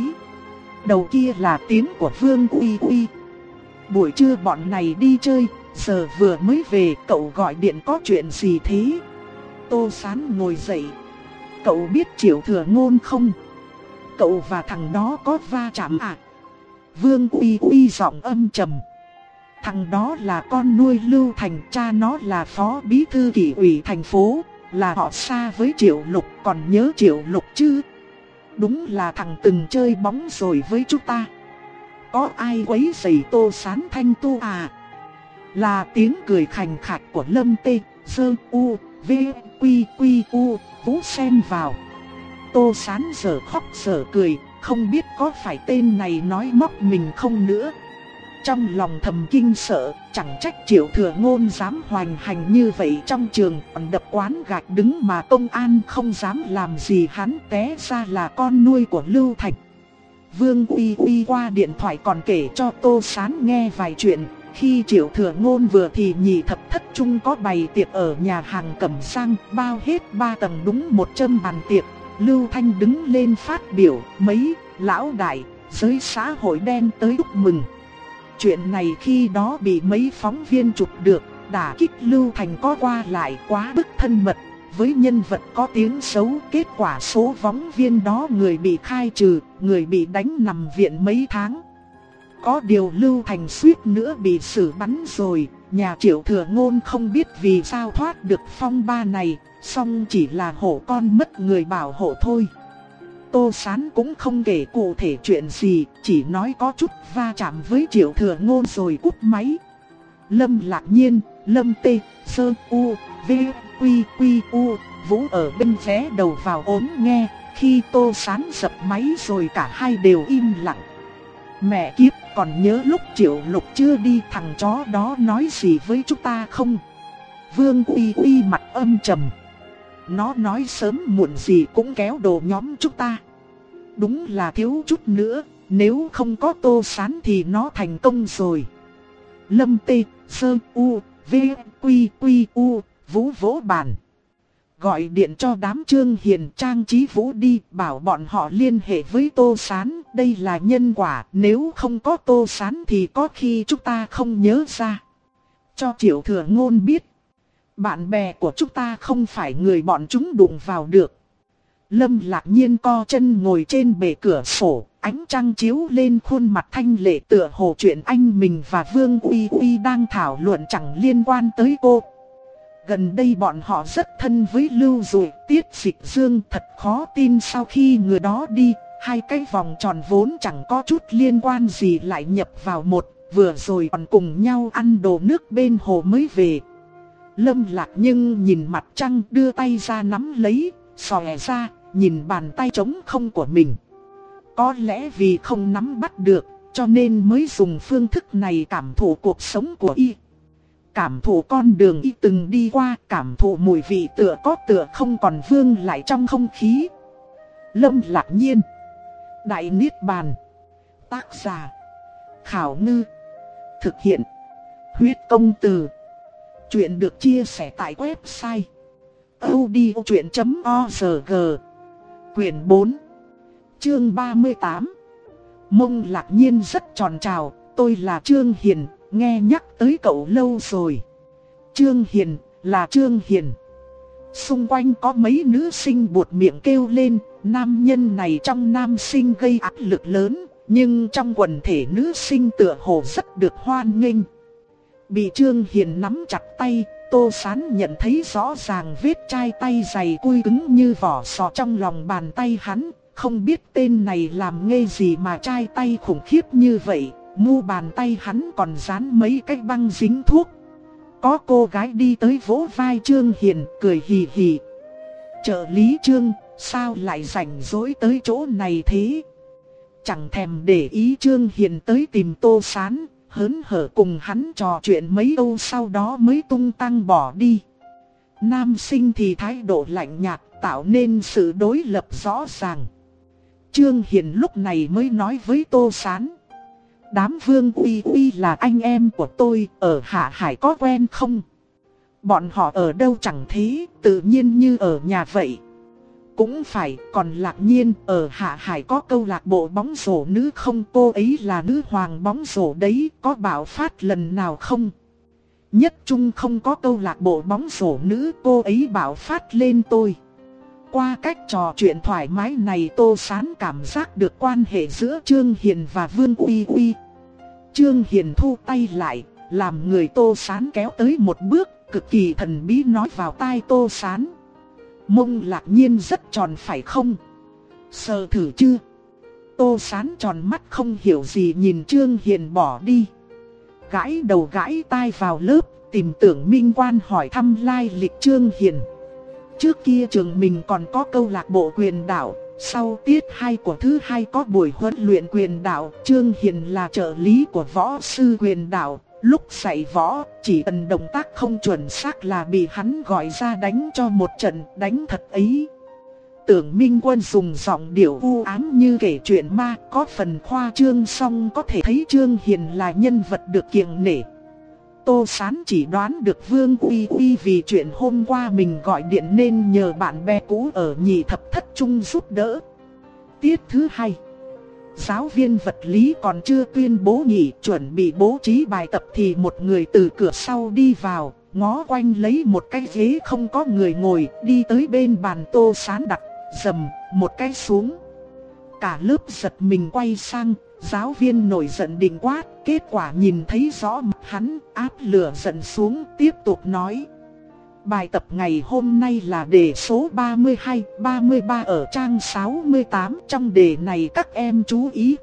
Đầu kia là tiếng của Vương Uy Uy. Buổi trưa bọn này đi chơi, giờ vừa mới về, cậu gọi điện có chuyện gì thế? Tô Sán ngồi dậy. Cậu biết Triệu Thừa Ngôn không? Cậu và thằng đó có va chạm à? Vương Uy Uy giọng âm trầm. Thằng đó là con nuôi Lưu Thành, cha nó là phó bí thư kỷ ủy thành phố, là họ xa với Triệu Lục, còn nhớ Triệu Lục chứ? Đúng là thằng từng chơi bóng rồi với chúng ta. Có ai quấy rầy Tô Sán Thanh tu à? Là tiếng cười khành khạch của Lâm Tê, Sơ U, V, Quy Quy U, Vũ xen vào. Tô Sán giờ khóc giờ cười, không biết có phải tên này nói móc mình không nữa. Trong lòng thầm kinh sợ, chẳng trách Triệu Thừa Ngôn dám hoành hành như vậy trong trường, còn đập quán gạch đứng mà công an không dám làm gì hắn, té ra là con nuôi của Lưu Thành. Vương Uy Uy qua điện thoại còn kể cho Tô Sán nghe vài chuyện. Khi Triệu Thừa Ngôn vừa thì nhì thập thất trung có bày tiệc ở nhà hàng Cẩm Sang, bao hết ba tầng đúng một trăm bàn tiệc. Lưu Thanh đứng lên phát biểu, mấy lão đại, giới xã hội đen tới chúc mừng. Chuyện này khi đó bị mấy phóng viên chụp được, đả kích Lưu Thành có qua lại quá bức thân mật với nhân vật có tiếng xấu. Kết quả số phóng viên đó người bị khai trừ, người bị đánh nằm viện mấy tháng. Có điều Lưu Thành suýt nữa bị xử bắn rồi. Nhà Triệu Thừa Ngôn không biết vì sao thoát được phong ba này, song chỉ là hổ con mất người bảo hộ thôi. Tô Sán cũng không kể cụ thể chuyện gì, chỉ nói có chút va chạm với Triệu Thừa Ngôn rồi cúp máy. Lâm Lạc Nhiên, Lâm Tê, Sơ U, V, Quy Quy U, Vũ ở bên vé đầu vào ốm nghe. Khi Tô Sán dập máy rồi cả hai đều im lặng. Mẹ kiếp, còn nhớ lúc Triệu Lục chưa đi thằng chó đó nói gì với chúng ta không? Vương Uy Uy mặt âm trầm. Nó nói sớm muộn gì cũng kéo đồ nhóm chúng ta. Đúng là thiếu chút nữa, nếu không có Tô Sán thì nó thành công rồi. Lâm Tê, Sơ U, V, Quy Quy U, Vũ vỗ bàn. Gọi điện cho đám Trương Hiền, Trang Chí Vũ đi, bảo bọn họ liên hệ với Tô Sán. Đây là nhân quả, nếu không có Tô Sán thì có khi chúng ta không nhớ ra. Cho Triệu Thừa Ngôn biết, bạn bè của chúng ta không phải người bọn chúng đụng vào được. Lâm Lạc Nhiên co chân ngồi trên bệ cửa sổ, ánh trăng chiếu lên khuôn mặt thanh lệ tựa hồ chuyện anh mình và Vương Uy Uy đang thảo luận chẳng liên quan tới cô. Gần đây bọn họ rất thân với Lưu Dụ, Tiết Dịch Dương, thật khó tin sau khi người đó đi, hai cái vòng tròn vốn chẳng có chút liên quan gì lại nhập vào một, vừa rồi còn cùng nhau ăn đồ nước bên hồ mới về. Lâm Lạc nhưng nhìn mặt trăng đưa tay ra nắm lấy, xòe ra, nhìn bàn tay trống không của mình. Có lẽ vì không nắm bắt được, cho nên mới dùng phương thức này cảm thụ cuộc sống của y. Cảm thụ con đường y từng đi qua, cảm thụ mùi vị tựa có tựa không còn vương lại trong không khí. Lâm Lạc Nhiên. Đại Niết Bàn. Tác giả Khảo Ngư. Thực hiện Huyết Công Từ. Chuyện được chia sẻ tại website audiochuyện chấm org. Quyển bốn. Chương ba mươi tám. Mông Lạc Nhiên rất tròn trào. Tôi là Trương Hiền, nghe nhắc tới cậu lâu rồi. Trương Hiền, là Trương Hiền. Xung quanh có mấy nữ sinh buột miệng kêu lên. Nam nhân này trong nam sinh gây áp lực lớn, nhưng trong quần thể nữ sinh tựa hồ rất được hoan nghênh. Bị Trương Hiền nắm chặt tay, Tô Sán nhận thấy rõ ràng vết chai tay dày cui cứng như vỏ sò trong lòng bàn tay hắn. Không biết tên này làm nghề gì mà chai tay khủng khiếp như vậy. Mu bàn tay hắn còn dán mấy cái băng dính thuốc. Có cô gái đi tới vỗ vai Trương Hiền cười hì hì. Trợ lý Trương, sao lại rảnh rỗi tới chỗ này thế? Chẳng thèm để ý Trương Hiền tới tìm Tô Sán, hớn hở cùng hắn trò chuyện mấy câu sau đó mới tung tăng bỏ đi. Nam sinh thì thái độ lạnh nhạt tạo nên sự đối lập rõ ràng. Trương Hiền lúc này mới nói với Tô Sán. Đám Vương Uy Uy là anh em của tôi, ở Hạ Hải có quen không? Bọn họ ở đâu chẳng thế, tự nhiên như ở nhà vậy. Cũng phải, còn Lạc Nhiên, ở Hạ Hải có câu lạc bộ bóng rổ nữ không? Cô ấy là nữ hoàng bóng rổ đấy, có bạo phát lần nào không? Nhất Trung không có câu lạc bộ bóng rổ nữ, cô ấy bạo phát lên tôi. Qua cách trò chuyện thoải mái này, Tô Sán cảm giác được quan hệ giữa Trương Hiền và Vương Uy Uy. Trương Hiền thu tay lại, làm người Tô Sán kéo tới một bước, cực kỳ thần bí nói vào tai Tô Sán. Mông Lạc Nhiên rất tròn phải không? Sờ thử chưa? Tô Sán tròn mắt không hiểu gì nhìn Trương Hiền bỏ đi. Gãi đầu gãi tai vào lớp, tìm Tưởng Minh Quan hỏi thăm lai lịch Trương Hiền. Trước kia trường mình còn có câu lạc bộ quyền đạo, sau tiết hai của thứ hai có buổi huấn luyện quyền đạo. Trương Hiền là trợ lý của võ sư quyền đạo, lúc dạy võ chỉ cần động tác không chuẩn xác là bị hắn gọi ra đánh cho một trận đánh thật ấy. Tưởng Minh Quân dùng giọng điệu u ám như kể chuyện ma, có phần khoa trương, song có thể thấy Trương Hiền là nhân vật được kiêng nể. Tô Sán chỉ đoán được Vương Uy Uy vì chuyện hôm qua mình gọi điện nên nhờ bạn bè cũ ở nhị thập thất trung giúp đỡ. Tiết thứ hai, giáo viên vật lý còn chưa tuyên bố nghỉ, chuẩn bị bố trí bài tập thì một người từ cửa sau đi vào, ngó quanh lấy một cái ghế không có người ngồi, đi tới bên bàn Tô Sán đặt, dầm một cái xuống. Cả lớp giật mình quay sang, giáo viên nổi giận định quát, kết quả nhìn thấy rõ mặt hắn, áp lửa giận xuống, tiếp tục nói. Bài tập ngày hôm nay là đề số ba mươi hai, ba mươi ba ở trang sáu mươi tám, trong đề này các em chú ý.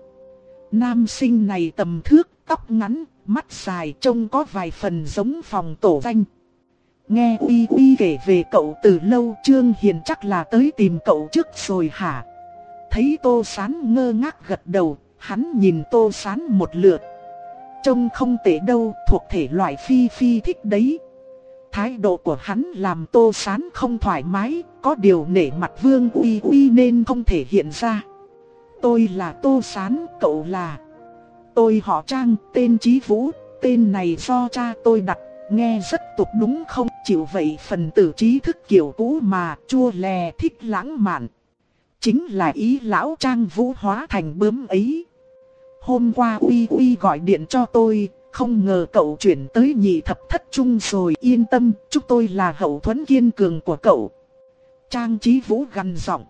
Nam sinh này tầm thước, tóc ngắn, mắt dài, trông có vài phần giống phòng tổ danh. Nghe Uy Uy kể về cậu từ lâu, Trương Hiền chắc là tới tìm cậu trước rồi hả? Thấy Tô Sán ngơ ngác gật đầu, hắn nhìn Tô Sán một lượt. Trông không tệ đâu, thuộc thể loại Phi Phi thích đấy. Thái độ của hắn làm Tô Sán không thoải mái, có điều nể mặt Vương Uy Uy nên không thể hiện ra. Tôi là Tô Sán, cậu là... Tôi họ Trang, tên Chí Vũ, tên này do cha tôi đặt, nghe rất tục đúng không? Chịu vậy phần tử trí thức kiểu cũ mà, chua lè thích lãng mạn. Chính là ý lão Trang Vũ hóa thành bướm ấy. Hôm qua Uy Uy gọi điện cho tôi, không ngờ cậu chuyển tới nhị thập thất trung rồi. Yên tâm, chúng tôi là hậu thuẫn kiên cường của cậu. Trang Chí Vũ gằn giọng.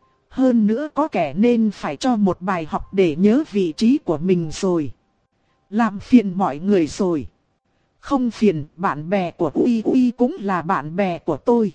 Hơn nữa có kẻ nên phải cho một bài học để nhớ vị trí của mình rồi. Làm phiền mọi người rồi. Không phiền, bạn bè của Uy Uy cũng là bạn bè của tôi.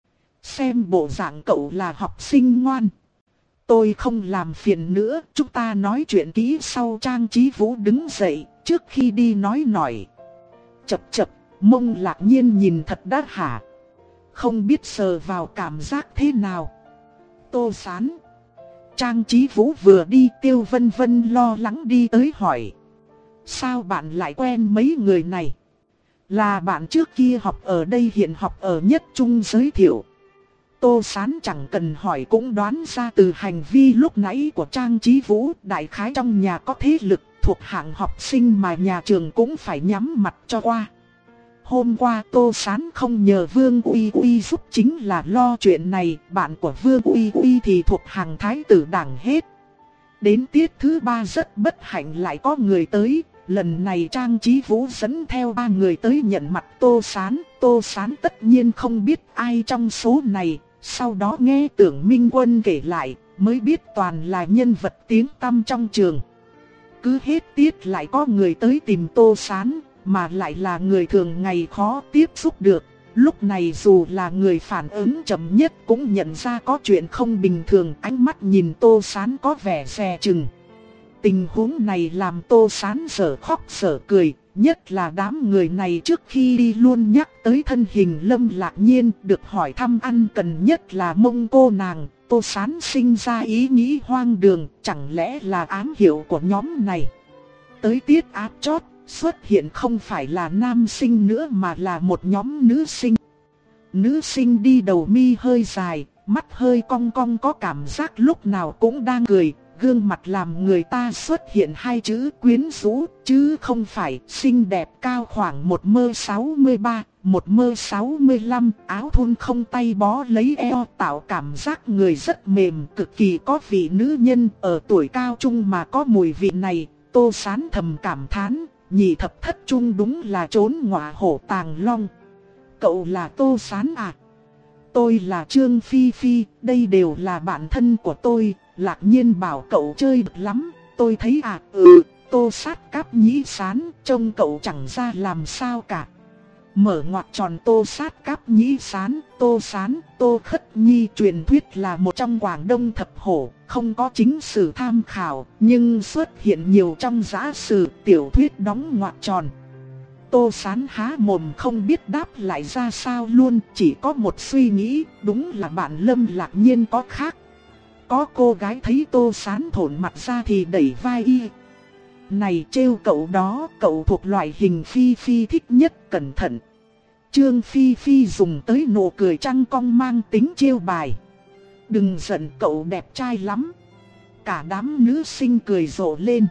Xem bộ dạng cậu là học sinh ngoan. Tôi không làm phiền nữa, chúng ta nói chuyện kỹ sau. Trang Chí Vũ đứng dậy, trước khi đi nói nổi. Chập chập, Mông Lạc Nhiên nhìn thật đã hả. Không biết sờ vào cảm giác thế nào. Tô Sán. Trang Chí Vũ vừa đi, Tiêu Vân Vân lo lắng đi tới hỏi. Sao bạn lại quen mấy người này? Là bạn trước kia học ở đây hiện học ở Nhất Trung giới thiệu. Tô Sán chẳng cần hỏi cũng đoán ra từ hành vi lúc nãy của Trang Chí Vũ, đại khái trong nhà có thế lực, thuộc hạng học sinh mà nhà trường cũng phải nhắm mặt cho qua. Hôm qua Tô Sán không nhờ Vương Uy Uy giúp chính là lo chuyện này, bạn của Vương Uy Uy thì thuộc hàng thái tử đảng hết. Đến tiết thứ ba rất bất hạnh lại có người tới, lần này Trang Chí Vũ dẫn theo ba người tới nhận mặt Tô Sán. Tô Sán tất nhiên không biết ai trong số này, sau đó nghe Tưởng Minh Quân kể lại, mới biết toàn là nhân vật tiếng tăm trong trường. Cứ hết tiết lại có người tới tìm Tô Sán, mà lại là người thường ngày khó tiếp xúc được. Lúc này dù là người phản ứng chậm nhất cũng nhận ra có chuyện không bình thường, ánh mắt nhìn Tô Sán có vẻ dè chừng. Tình huống này làm Tô Sán dở khóc dở cười, nhất là đám người này trước khi đi luôn nhắc tới thân hình Lâm Lạc Nhiên, được hỏi thăm ăn cần nhất là mông cô nàng. Tô Sán sinh ra ý nghĩ hoang đường, chẳng lẽ là ám hiệu của nhóm này. Tới tiết áp chót, xuất hiện không phải là nam sinh nữa mà là một nhóm nữ sinh. Nữ sinh đi đầu mi hơi dài, mắt hơi cong cong, có cảm giác lúc nào cũng đang cười. Gương mặt làm người ta xuất hiện hai chữ quyến rũ, chứ không phải xinh đẹp. Cao khoảng một mét sáu mươi ba, một mét sáu mươi lăm, áo thun không tay bó lấy eo, tạo cảm giác người rất mềm, cực kỳ có vị nữ nhân. Ở tuổi cao trung mà có mùi vị này, Tô Sán thầm cảm thán, nhị thập thất trung đúng là trốn ngọa hổ tàng long. Cậu là Tô Sán à? Tôi là Trương Phi Phi, đây đều là bạn thân của tôi. Lạc Nhiên bảo cậu chơi được lắm, tôi thấy à, ừ, Tô Sát Cáp Nhĩ Sán, trông cậu chẳng ra làm sao cả. Mở ngoặc tròn Tô Sát Cáp Nhĩ Sán, Tô Sán, Tô Khất Nhi truyền thuyết là một trong Quảng Đông thập hổ, không có chính sử tham khảo, nhưng xuất hiện nhiều trong giã sử, tiểu thuyết đóng ngoặc tròn. Tô Sán há mồm không biết đáp lại ra sao luôn, chỉ có một suy nghĩ, đúng là bạn Lâm Lạc Nhiên có khác. Có cô gái thấy Tô Sán thổn mặt ra thì đẩy vai y. Này trêu cậu đó, cậu thuộc loại hình Phi Phi thích nhất, cẩn thận. Trương Phi Phi dùng tới nụ cười trăng cong mang tính trêu bài. Đừng giận, cậu đẹp trai lắm. Cả đám nữ sinh cười rộ lên.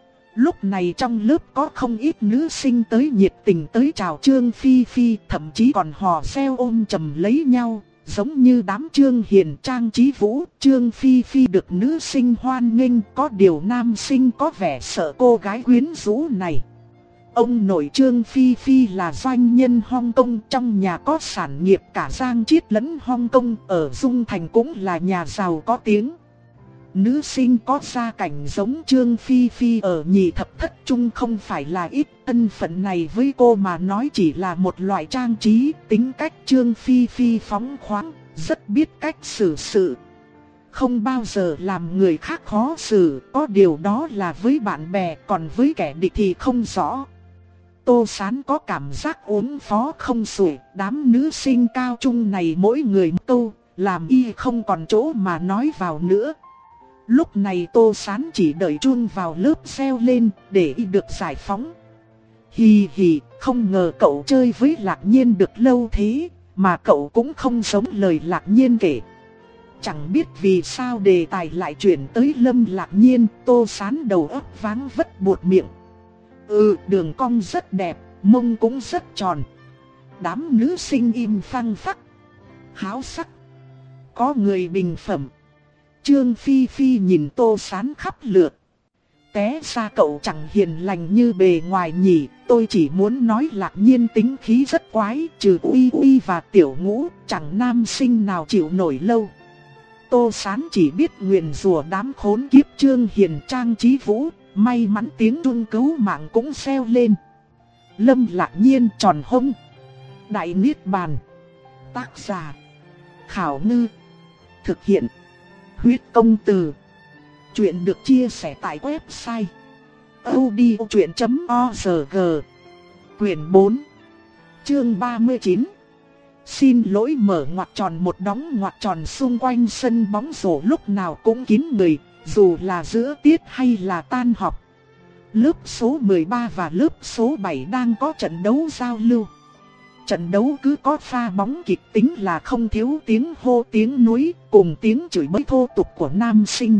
Lúc này trong lớp có không ít nữ sinh tới nhiệt tình tới chào Trương Phi Phi, thậm chí còn hò reo ôm chầm lấy nhau. Giống như đám Trương Hiền, Trang Chí Vũ, Trương Phi Phi được nữ sinh hoan nghênh, có điều nam sinh có vẻ sợ cô gái quyến rũ này. Ông nội Trương Phi Phi là doanh nhân Hong Kong, trong nhà có sản nghiệp cả Giang Chiết lẫn Hong Kong, ở Dung Thành cũng là nhà giàu có tiếng. Nữ sinh có gia cảnh giống Trương Phi Phi ở nhị thập thất trung không phải là ít, thân phận này với cô mà nói chỉ là một loại trang trí. Tính cách Trương Phi Phi phóng khoáng, rất biết cách xử sự, không bao giờ làm người khác khó xử, có điều đó là với bạn bè, còn với kẻ địch thì không rõ. Tô Sán có cảm giác ứng phó không xuể, đám nữ sinh cao trung này mỗi người một câu, làm y không còn chỗ mà nói vào nữa. Lúc này Tô Sán chỉ đợi chuông vào lớp reo lên để y được giải phóng. Hì hì, không ngờ cậu chơi với Lạc Nhiên được lâu thế, mà cậu cũng không giống lời Lạc Nhiên kể. Chẳng biết vì sao đề tài lại chuyển tới Lâm Lạc Nhiên, Tô Sán đầu óc váng vất buột miệng. Ừ, đường cong rất đẹp, mông cũng rất tròn. Đám nữ sinh im phăng phắc, háo sắc. Có người bình phẩm. Trương Phi Phi nhìn Tô Sán khắp lượt. Té ra cậu chẳng hiền lành như bề ngoài nhỉ, tôi chỉ muốn nói Lạc Nhiên tính khí rất quái, trừ Uy Uy và Tiểu Ngũ, chẳng nam sinh nào chịu nổi lâu. Tô Sán chỉ biết nguyền rủa đám khốn kiếp Trương Hiền, Trang Chí Vũ, may mắn tiếng chuông cứu mạng cũng reo lên. Lâm Lạc Nhiên tròn hông. Đại Niết Bàn. Tác giả Khảo Ngư. Thực hiện Huyết Công Từ. Chuyện được chia sẻ tại website audiochuyện chấm org. Quyền bốn, chương ba mươi chín. Xin lỗi, mở ngoặc tròn một đóng ngoặc tròn xung quanh sân bóng rổ lúc nào cũng kín người, dù là giữa tiết hay là tan học. Lớp số mười ba và lớp số bảy đang có trận đấu giao lưu. Trận đấu cứ có pha bóng kịch tính là không thiếu tiếng hô tiếng núi cùng tiếng chửi bới thô tục của nam sinh.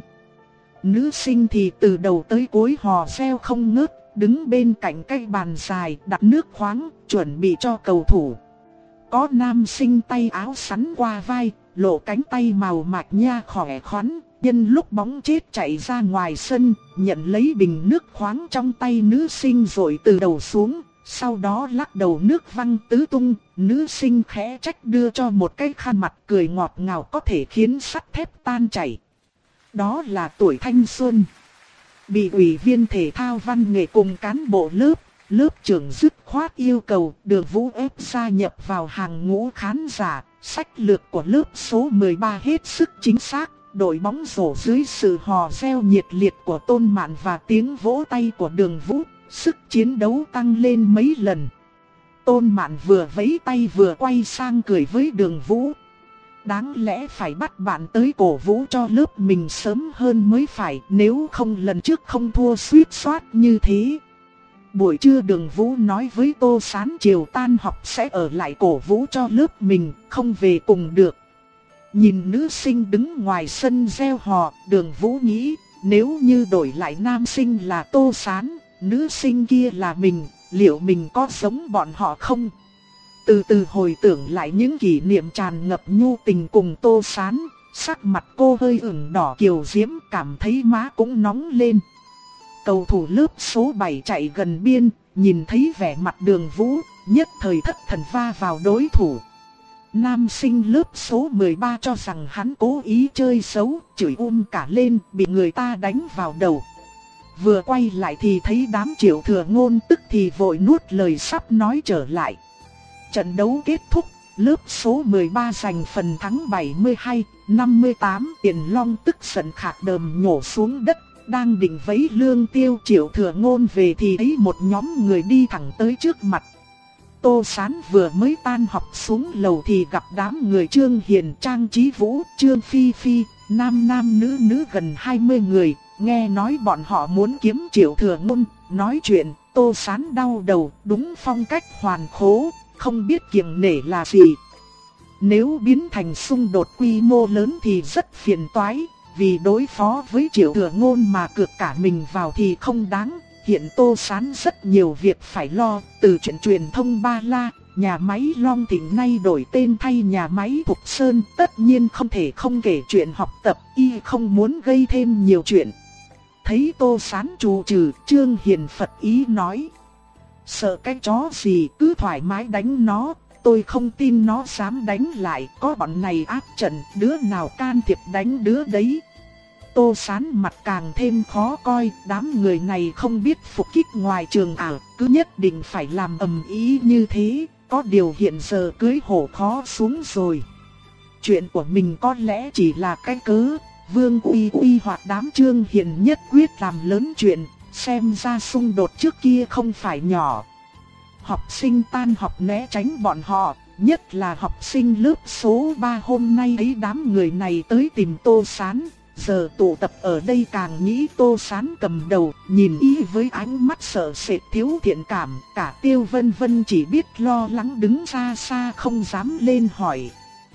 Nữ sinh thì từ đầu tới cuối hò reo không ngớt, đứng bên cạnh cái bàn dài đặt nước khoáng, chuẩn bị cho cầu thủ. Có nam sinh tay áo sắn qua vai, lộ cánh tay màu mạch nha khỏe khoắn, nhân lúc bóng chết chạy ra ngoài sân, nhận lấy bình nước khoáng trong tay nữ sinh rồi từ đầu xuống, sau đó lắc đầu nước văng tứ tung. Nữ sinh khẽ trách đưa cho một cái khăn mặt cười ngọt ngào có thể khiến sắt thép tan chảy. Đó là tuổi thanh xuân. Bị ủy viên thể thao văn nghệ cùng cán bộ lớp, Lớp trưởng dứt khoát yêu cầu Đường Vũ ép gia nhập vào hàng ngũ khán giả. Sách lược của lớp số mười ba hết sức chính xác. Đội bóng rổ dưới sự hò reo nhiệt liệt của Tôn Mạn và tiếng vỗ tay của Đường Vũ, sức chiến đấu tăng lên mấy lần. Tôn Mạn vừa vẫy tay vừa quay sang cười với Đường Vũ. Đáng lẽ phải bắt bạn tới cổ vũ cho lớp mình sớm hơn mới phải, nếu không lần trước không thua suýt soát như thế. Buổi trưa Đường Vũ nói với Tô Sán chiều tan học sẽ ở lại cổ vũ cho lớp mình, không về cùng được. Nhìn nữ sinh đứng ngoài sân reo hò, Đường Vũ nghĩ, nếu như đổi lại nam sinh là Tô Sán, nữ sinh kia là mình, liệu mình có giống bọn họ không? Từ từ hồi tưởng lại những kỷ niệm tràn ngập nhu tình cùng Tô Sán, sắc mặt cô hơi ửng đỏ kiều diễm, cảm thấy má cũng nóng lên. Cầu thủ lớp số bảy chạy gần biên, nhìn thấy vẻ mặt Đường Vũ, nhất thời thất thần va vào đối thủ. Nam sinh lớp số mười ba cho rằng hắn cố ý chơi xấu, chửi um cả lên, bị người ta đánh vào đầu. Vừa quay lại thì thấy đám Triệu Thừa Ngôn, tức thì vội nuốt lời sắp nói trở lại. Trận đấu kết thúc, lớp số mười ba giành phần thắng bảy mươi hai năm mươi tám. Tiền Long tức giận khạc đờm nhổ xuống đất, đang định vẫy lương tiêu Triệu Thừa Ngôn về thì thấy một nhóm người đi thẳng tới trước mặt. Tô Sán vừa mới tan học xuống lầu thì gặp đám người Trương Hiền, Trang Chí Vũ, Trương Phi Phi, nam nam nữ nữ gần hai mươi người. Nghe nói bọn họ muốn kiếm Triệu Thừa Ngôn, nói chuyện, Tô Sán đau đầu, đúng phong cách hoàn khố, không biết kiêng nể là gì. Nếu biến thành xung đột quy mô lớn thì rất phiền toái, vì đối phó với Triệu Thừa Ngôn mà cược cả mình vào thì không đáng. Hiện Tô Sán rất nhiều việc phải lo, từ chuyện truyền thông Ba La, nhà máy Long Thịnh nay đổi tên thay nhà máy Thục Sơn, tất nhiên không thể không kể chuyện học tập, y không muốn gây thêm nhiều chuyện. Thấy Tô Sán trù trừ, Trương Hiền Phật ý nói: sợ cái chó gì, cứ thoải mái đánh nó, tôi không tin nó dám đánh lại, có bọn này áp trận, đứa nào can thiệp đánh đứa đấy. Tô Sán mặt càng thêm khó coi, đám người này không biết phục kích ngoài trường à, cứ nhất định phải làm ầm ĩ như thế, có điều hiện giờ cưới hổ khó xuống rồi. Chuyện của mình có lẽ chỉ là cái cớ, Vương Uy Uy hoặc đám Trương Hiền nhất quyết làm lớn chuyện, xem ra xung đột trước kia không phải nhỏ. Học sinh tan học né tránh bọn họ, nhất là học sinh lớp số ba hôm nay ấy đám người này tới tìm Tô Sán. Giờ tụ tập ở đây càng nghĩ Tô Sán cầm đầu, nhìn y với ánh mắt sợ sệt thiếu thiện cảm, cả Tiêu Vân Vân chỉ biết lo lắng đứng xa xa không dám lên hỏi.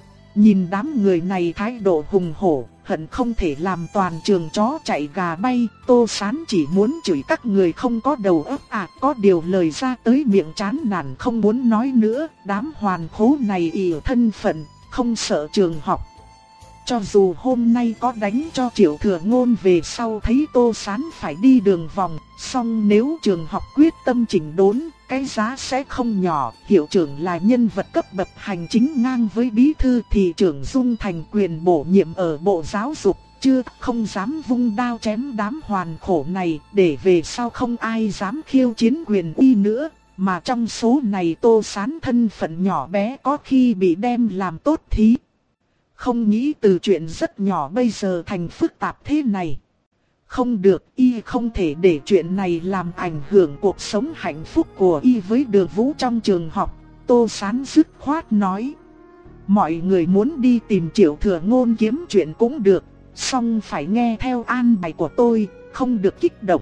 Nhìn đám người này thái độ hùng hổ, hận không thể làm toàn trường chó chạy gà bay, Tô Sán chỉ muốn chửi các người không có đầu óc à, có điều lời ra tới miệng chán nản không muốn nói nữa, đám hoàn khố này ỷ thân phận, không sợ trường học. Cho dù hôm nay có đánh cho Triệu Thừa Ngôn về sau thấy Tô Sán phải đi đường vòng, song nếu trường học quyết tâm chỉnh đốn, cái giá sẽ không nhỏ. Hiệu trưởng là nhân vật cấp bậc hành chính ngang với bí thư, thì trưởng Dung Thành quyền bổ nhiệm ở Bộ Giáo dục, chưa không dám vung đao chém đám hoàn khổ này, để về sau không ai dám khiêu chiến quyền uy nữa. Mà trong số này Tô Sán thân phận nhỏ bé có khi bị đem làm tốt thí. Không nghĩ từ chuyện rất nhỏ bây giờ thành phức tạp thế này. Không được, y không thể để chuyện này làm ảnh hưởng cuộc sống hạnh phúc của y với Đường Vũ trong trường học. Tô Sán dứt khoát nói: mọi người muốn đi tìm Triệu Thừa Ngôn kiếm chuyện cũng được, song phải nghe theo an bài của tôi, không được kích động.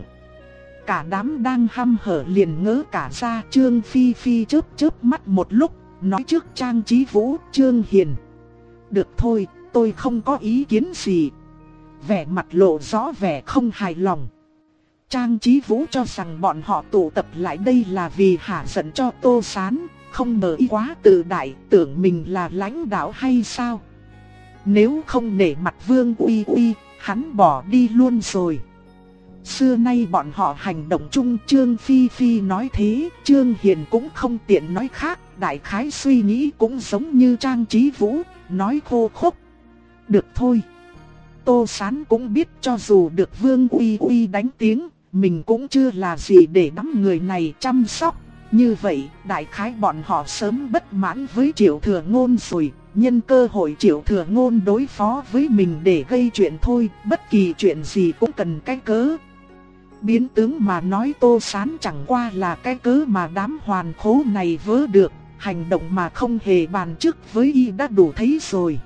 Cả đám đang hăm hở liền ngỡ cả ra. Trương Phi Phi chớp chớp mắt một lúc, nói trước Trang Chí Vũ, Trương Hiền: được thôi, tôi không có ý kiến gì. Vẻ mặt lộ rõ vẻ không hài lòng. Trang Chí Vũ cho rằng bọn họ tụ tập lại đây là vì hả giận cho Tô Sán, không ngờ y quá tự đại, tưởng mình là lãnh đạo hay sao. Nếu không nể mặt Vương Uy Uy, hắn bỏ đi luôn rồi. Xưa nay bọn họ hành động chung, Trương Phi Phi nói thế, Trương Hiền cũng không tiện nói khác, đại khái suy nghĩ cũng giống như Trang Chí Vũ, nói khô khốc. Được thôi. Tô Sán cũng biết cho dù được Vương Uy Uy đánh tiếng, mình cũng chưa là gì để đám người này chăm sóc. Như vậy, đại khái bọn họ sớm bất mãn với Triệu Thừa Ngôn rồi, nhân cơ hội Triệu Thừa Ngôn đối phó với mình để gây chuyện thôi, bất kỳ chuyện gì cũng cần cái cớ. Biến tướng mà nói Tô Sán chẳng qua là cái cớ mà đám hoàn khố này vớ được, hành động mà không hề bàn trước với y đã đủ thấy rồi.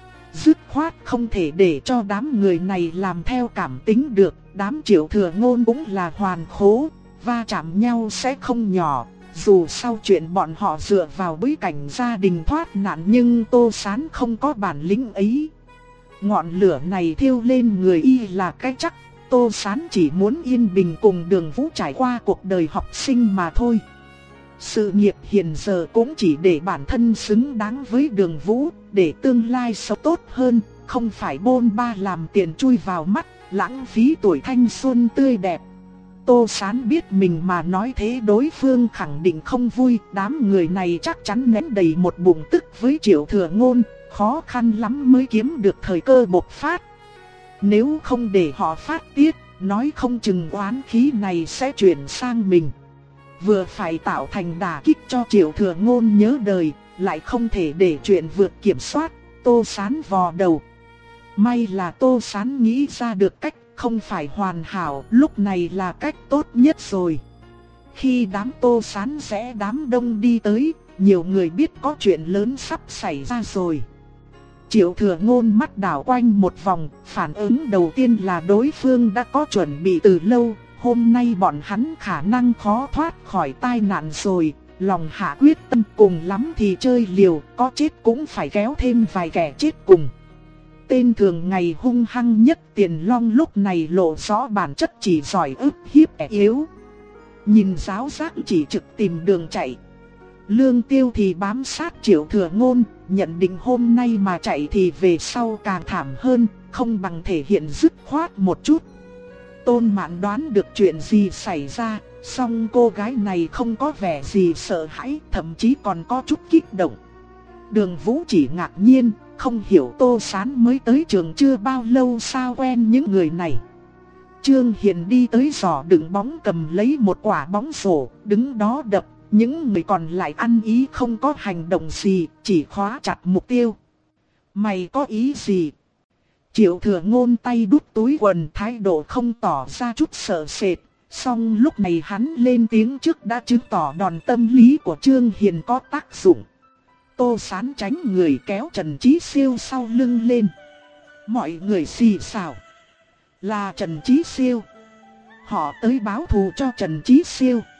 Dứt khoát không thể để cho đám người này làm theo cảm tính được, đám Triệu Thừa Ngôn cũng là hoàn khố, va chạm nhau sẽ không nhỏ. Dù sau chuyện bọn họ dựa vào bối cảnh gia đình thoát nạn nhưng Tô Sán không có bản lĩnh ấy. Ngọn lửa này thiêu lên người y là cái chắc, Tô Sán chỉ muốn yên bình cùng Đường Vũ trải qua cuộc đời học sinh mà thôi. Sự nghiệp hiện giờ cũng chỉ để bản thân xứng đáng với Đường Vũ, để tương lai sống tốt hơn, không phải bôn ba làm tiền chui vào mắt, lãng phí tuổi thanh xuân tươi đẹp. Tô Sán biết mình mà nói thế đối phương khẳng định không vui, đám người này chắc chắn nén đầy một bụng tức với Triệu Thừa Ngôn, khó khăn lắm mới kiếm được thời cơ bộc phát. Nếu không để họ phát tiết, nói không chừng oán khí này sẽ chuyển sang mình. Vừa phải tạo thành đả kích cho Triệu Thừa Ngôn nhớ đời, lại không thể để chuyện vượt kiểm soát, Tô Sán vò đầu. May là Tô Sán nghĩ ra được cách, không phải hoàn hảo, lúc này là cách tốt nhất rồi. Khi đám Tô Sán rẽ đám đông đi tới, nhiều người biết có chuyện lớn sắp xảy ra rồi. Triệu Thừa Ngôn mắt đảo quanh một vòng, phản ứng đầu tiên là đối phương đã có chuẩn bị từ lâu, hôm nay bọn hắn khả năng khó thoát khỏi tai nạn rồi, lòng hạ quyết tâm cùng lắm thì chơi liều, có chết cũng phải kéo thêm vài kẻ chết cùng. Tên thường ngày hung hăng nhất Tiền Long lúc này lộ rõ bản chất chỉ giỏi ức hiếp kẻ yếu. Nhìn giáo giác chỉ trực tìm đường chạy. Lương Tiêu thì bám sát Triệu Thừa Ngôn, nhận định hôm nay mà chạy thì về sau càng thảm hơn, không bằng thể hiện dứt khoát một chút. Tôn Mạn đoán được chuyện gì xảy ra, song cô gái này không có vẻ gì sợ hãi, thậm chí còn có chút kích động. Đường Vũ chỉ ngạc nhiên, không hiểu Tô Sán mới tới trường chưa bao lâu sao quen những người này. Trương Hiền đi tới giỏ đựng bóng cầm lấy một quả bóng rổ, đứng đó đập, những người còn lại ăn ý không có hành động gì, chỉ khóa chặt mục tiêu. Mày có ý gì? Triệu Thừa Ngôn tay đút túi quần, thái độ không tỏ ra chút sợ sệt, song lúc này hắn lên tiếng trước đã chứng tỏ đòn tâm lý của Trương Hiền có tác dụng. Tô Sán tránh người kéo Trần Chí Siêu sau lưng lên. Mọi người xì xào. Là Trần Chí Siêu. Họ tới báo thù cho Trần Chí Siêu.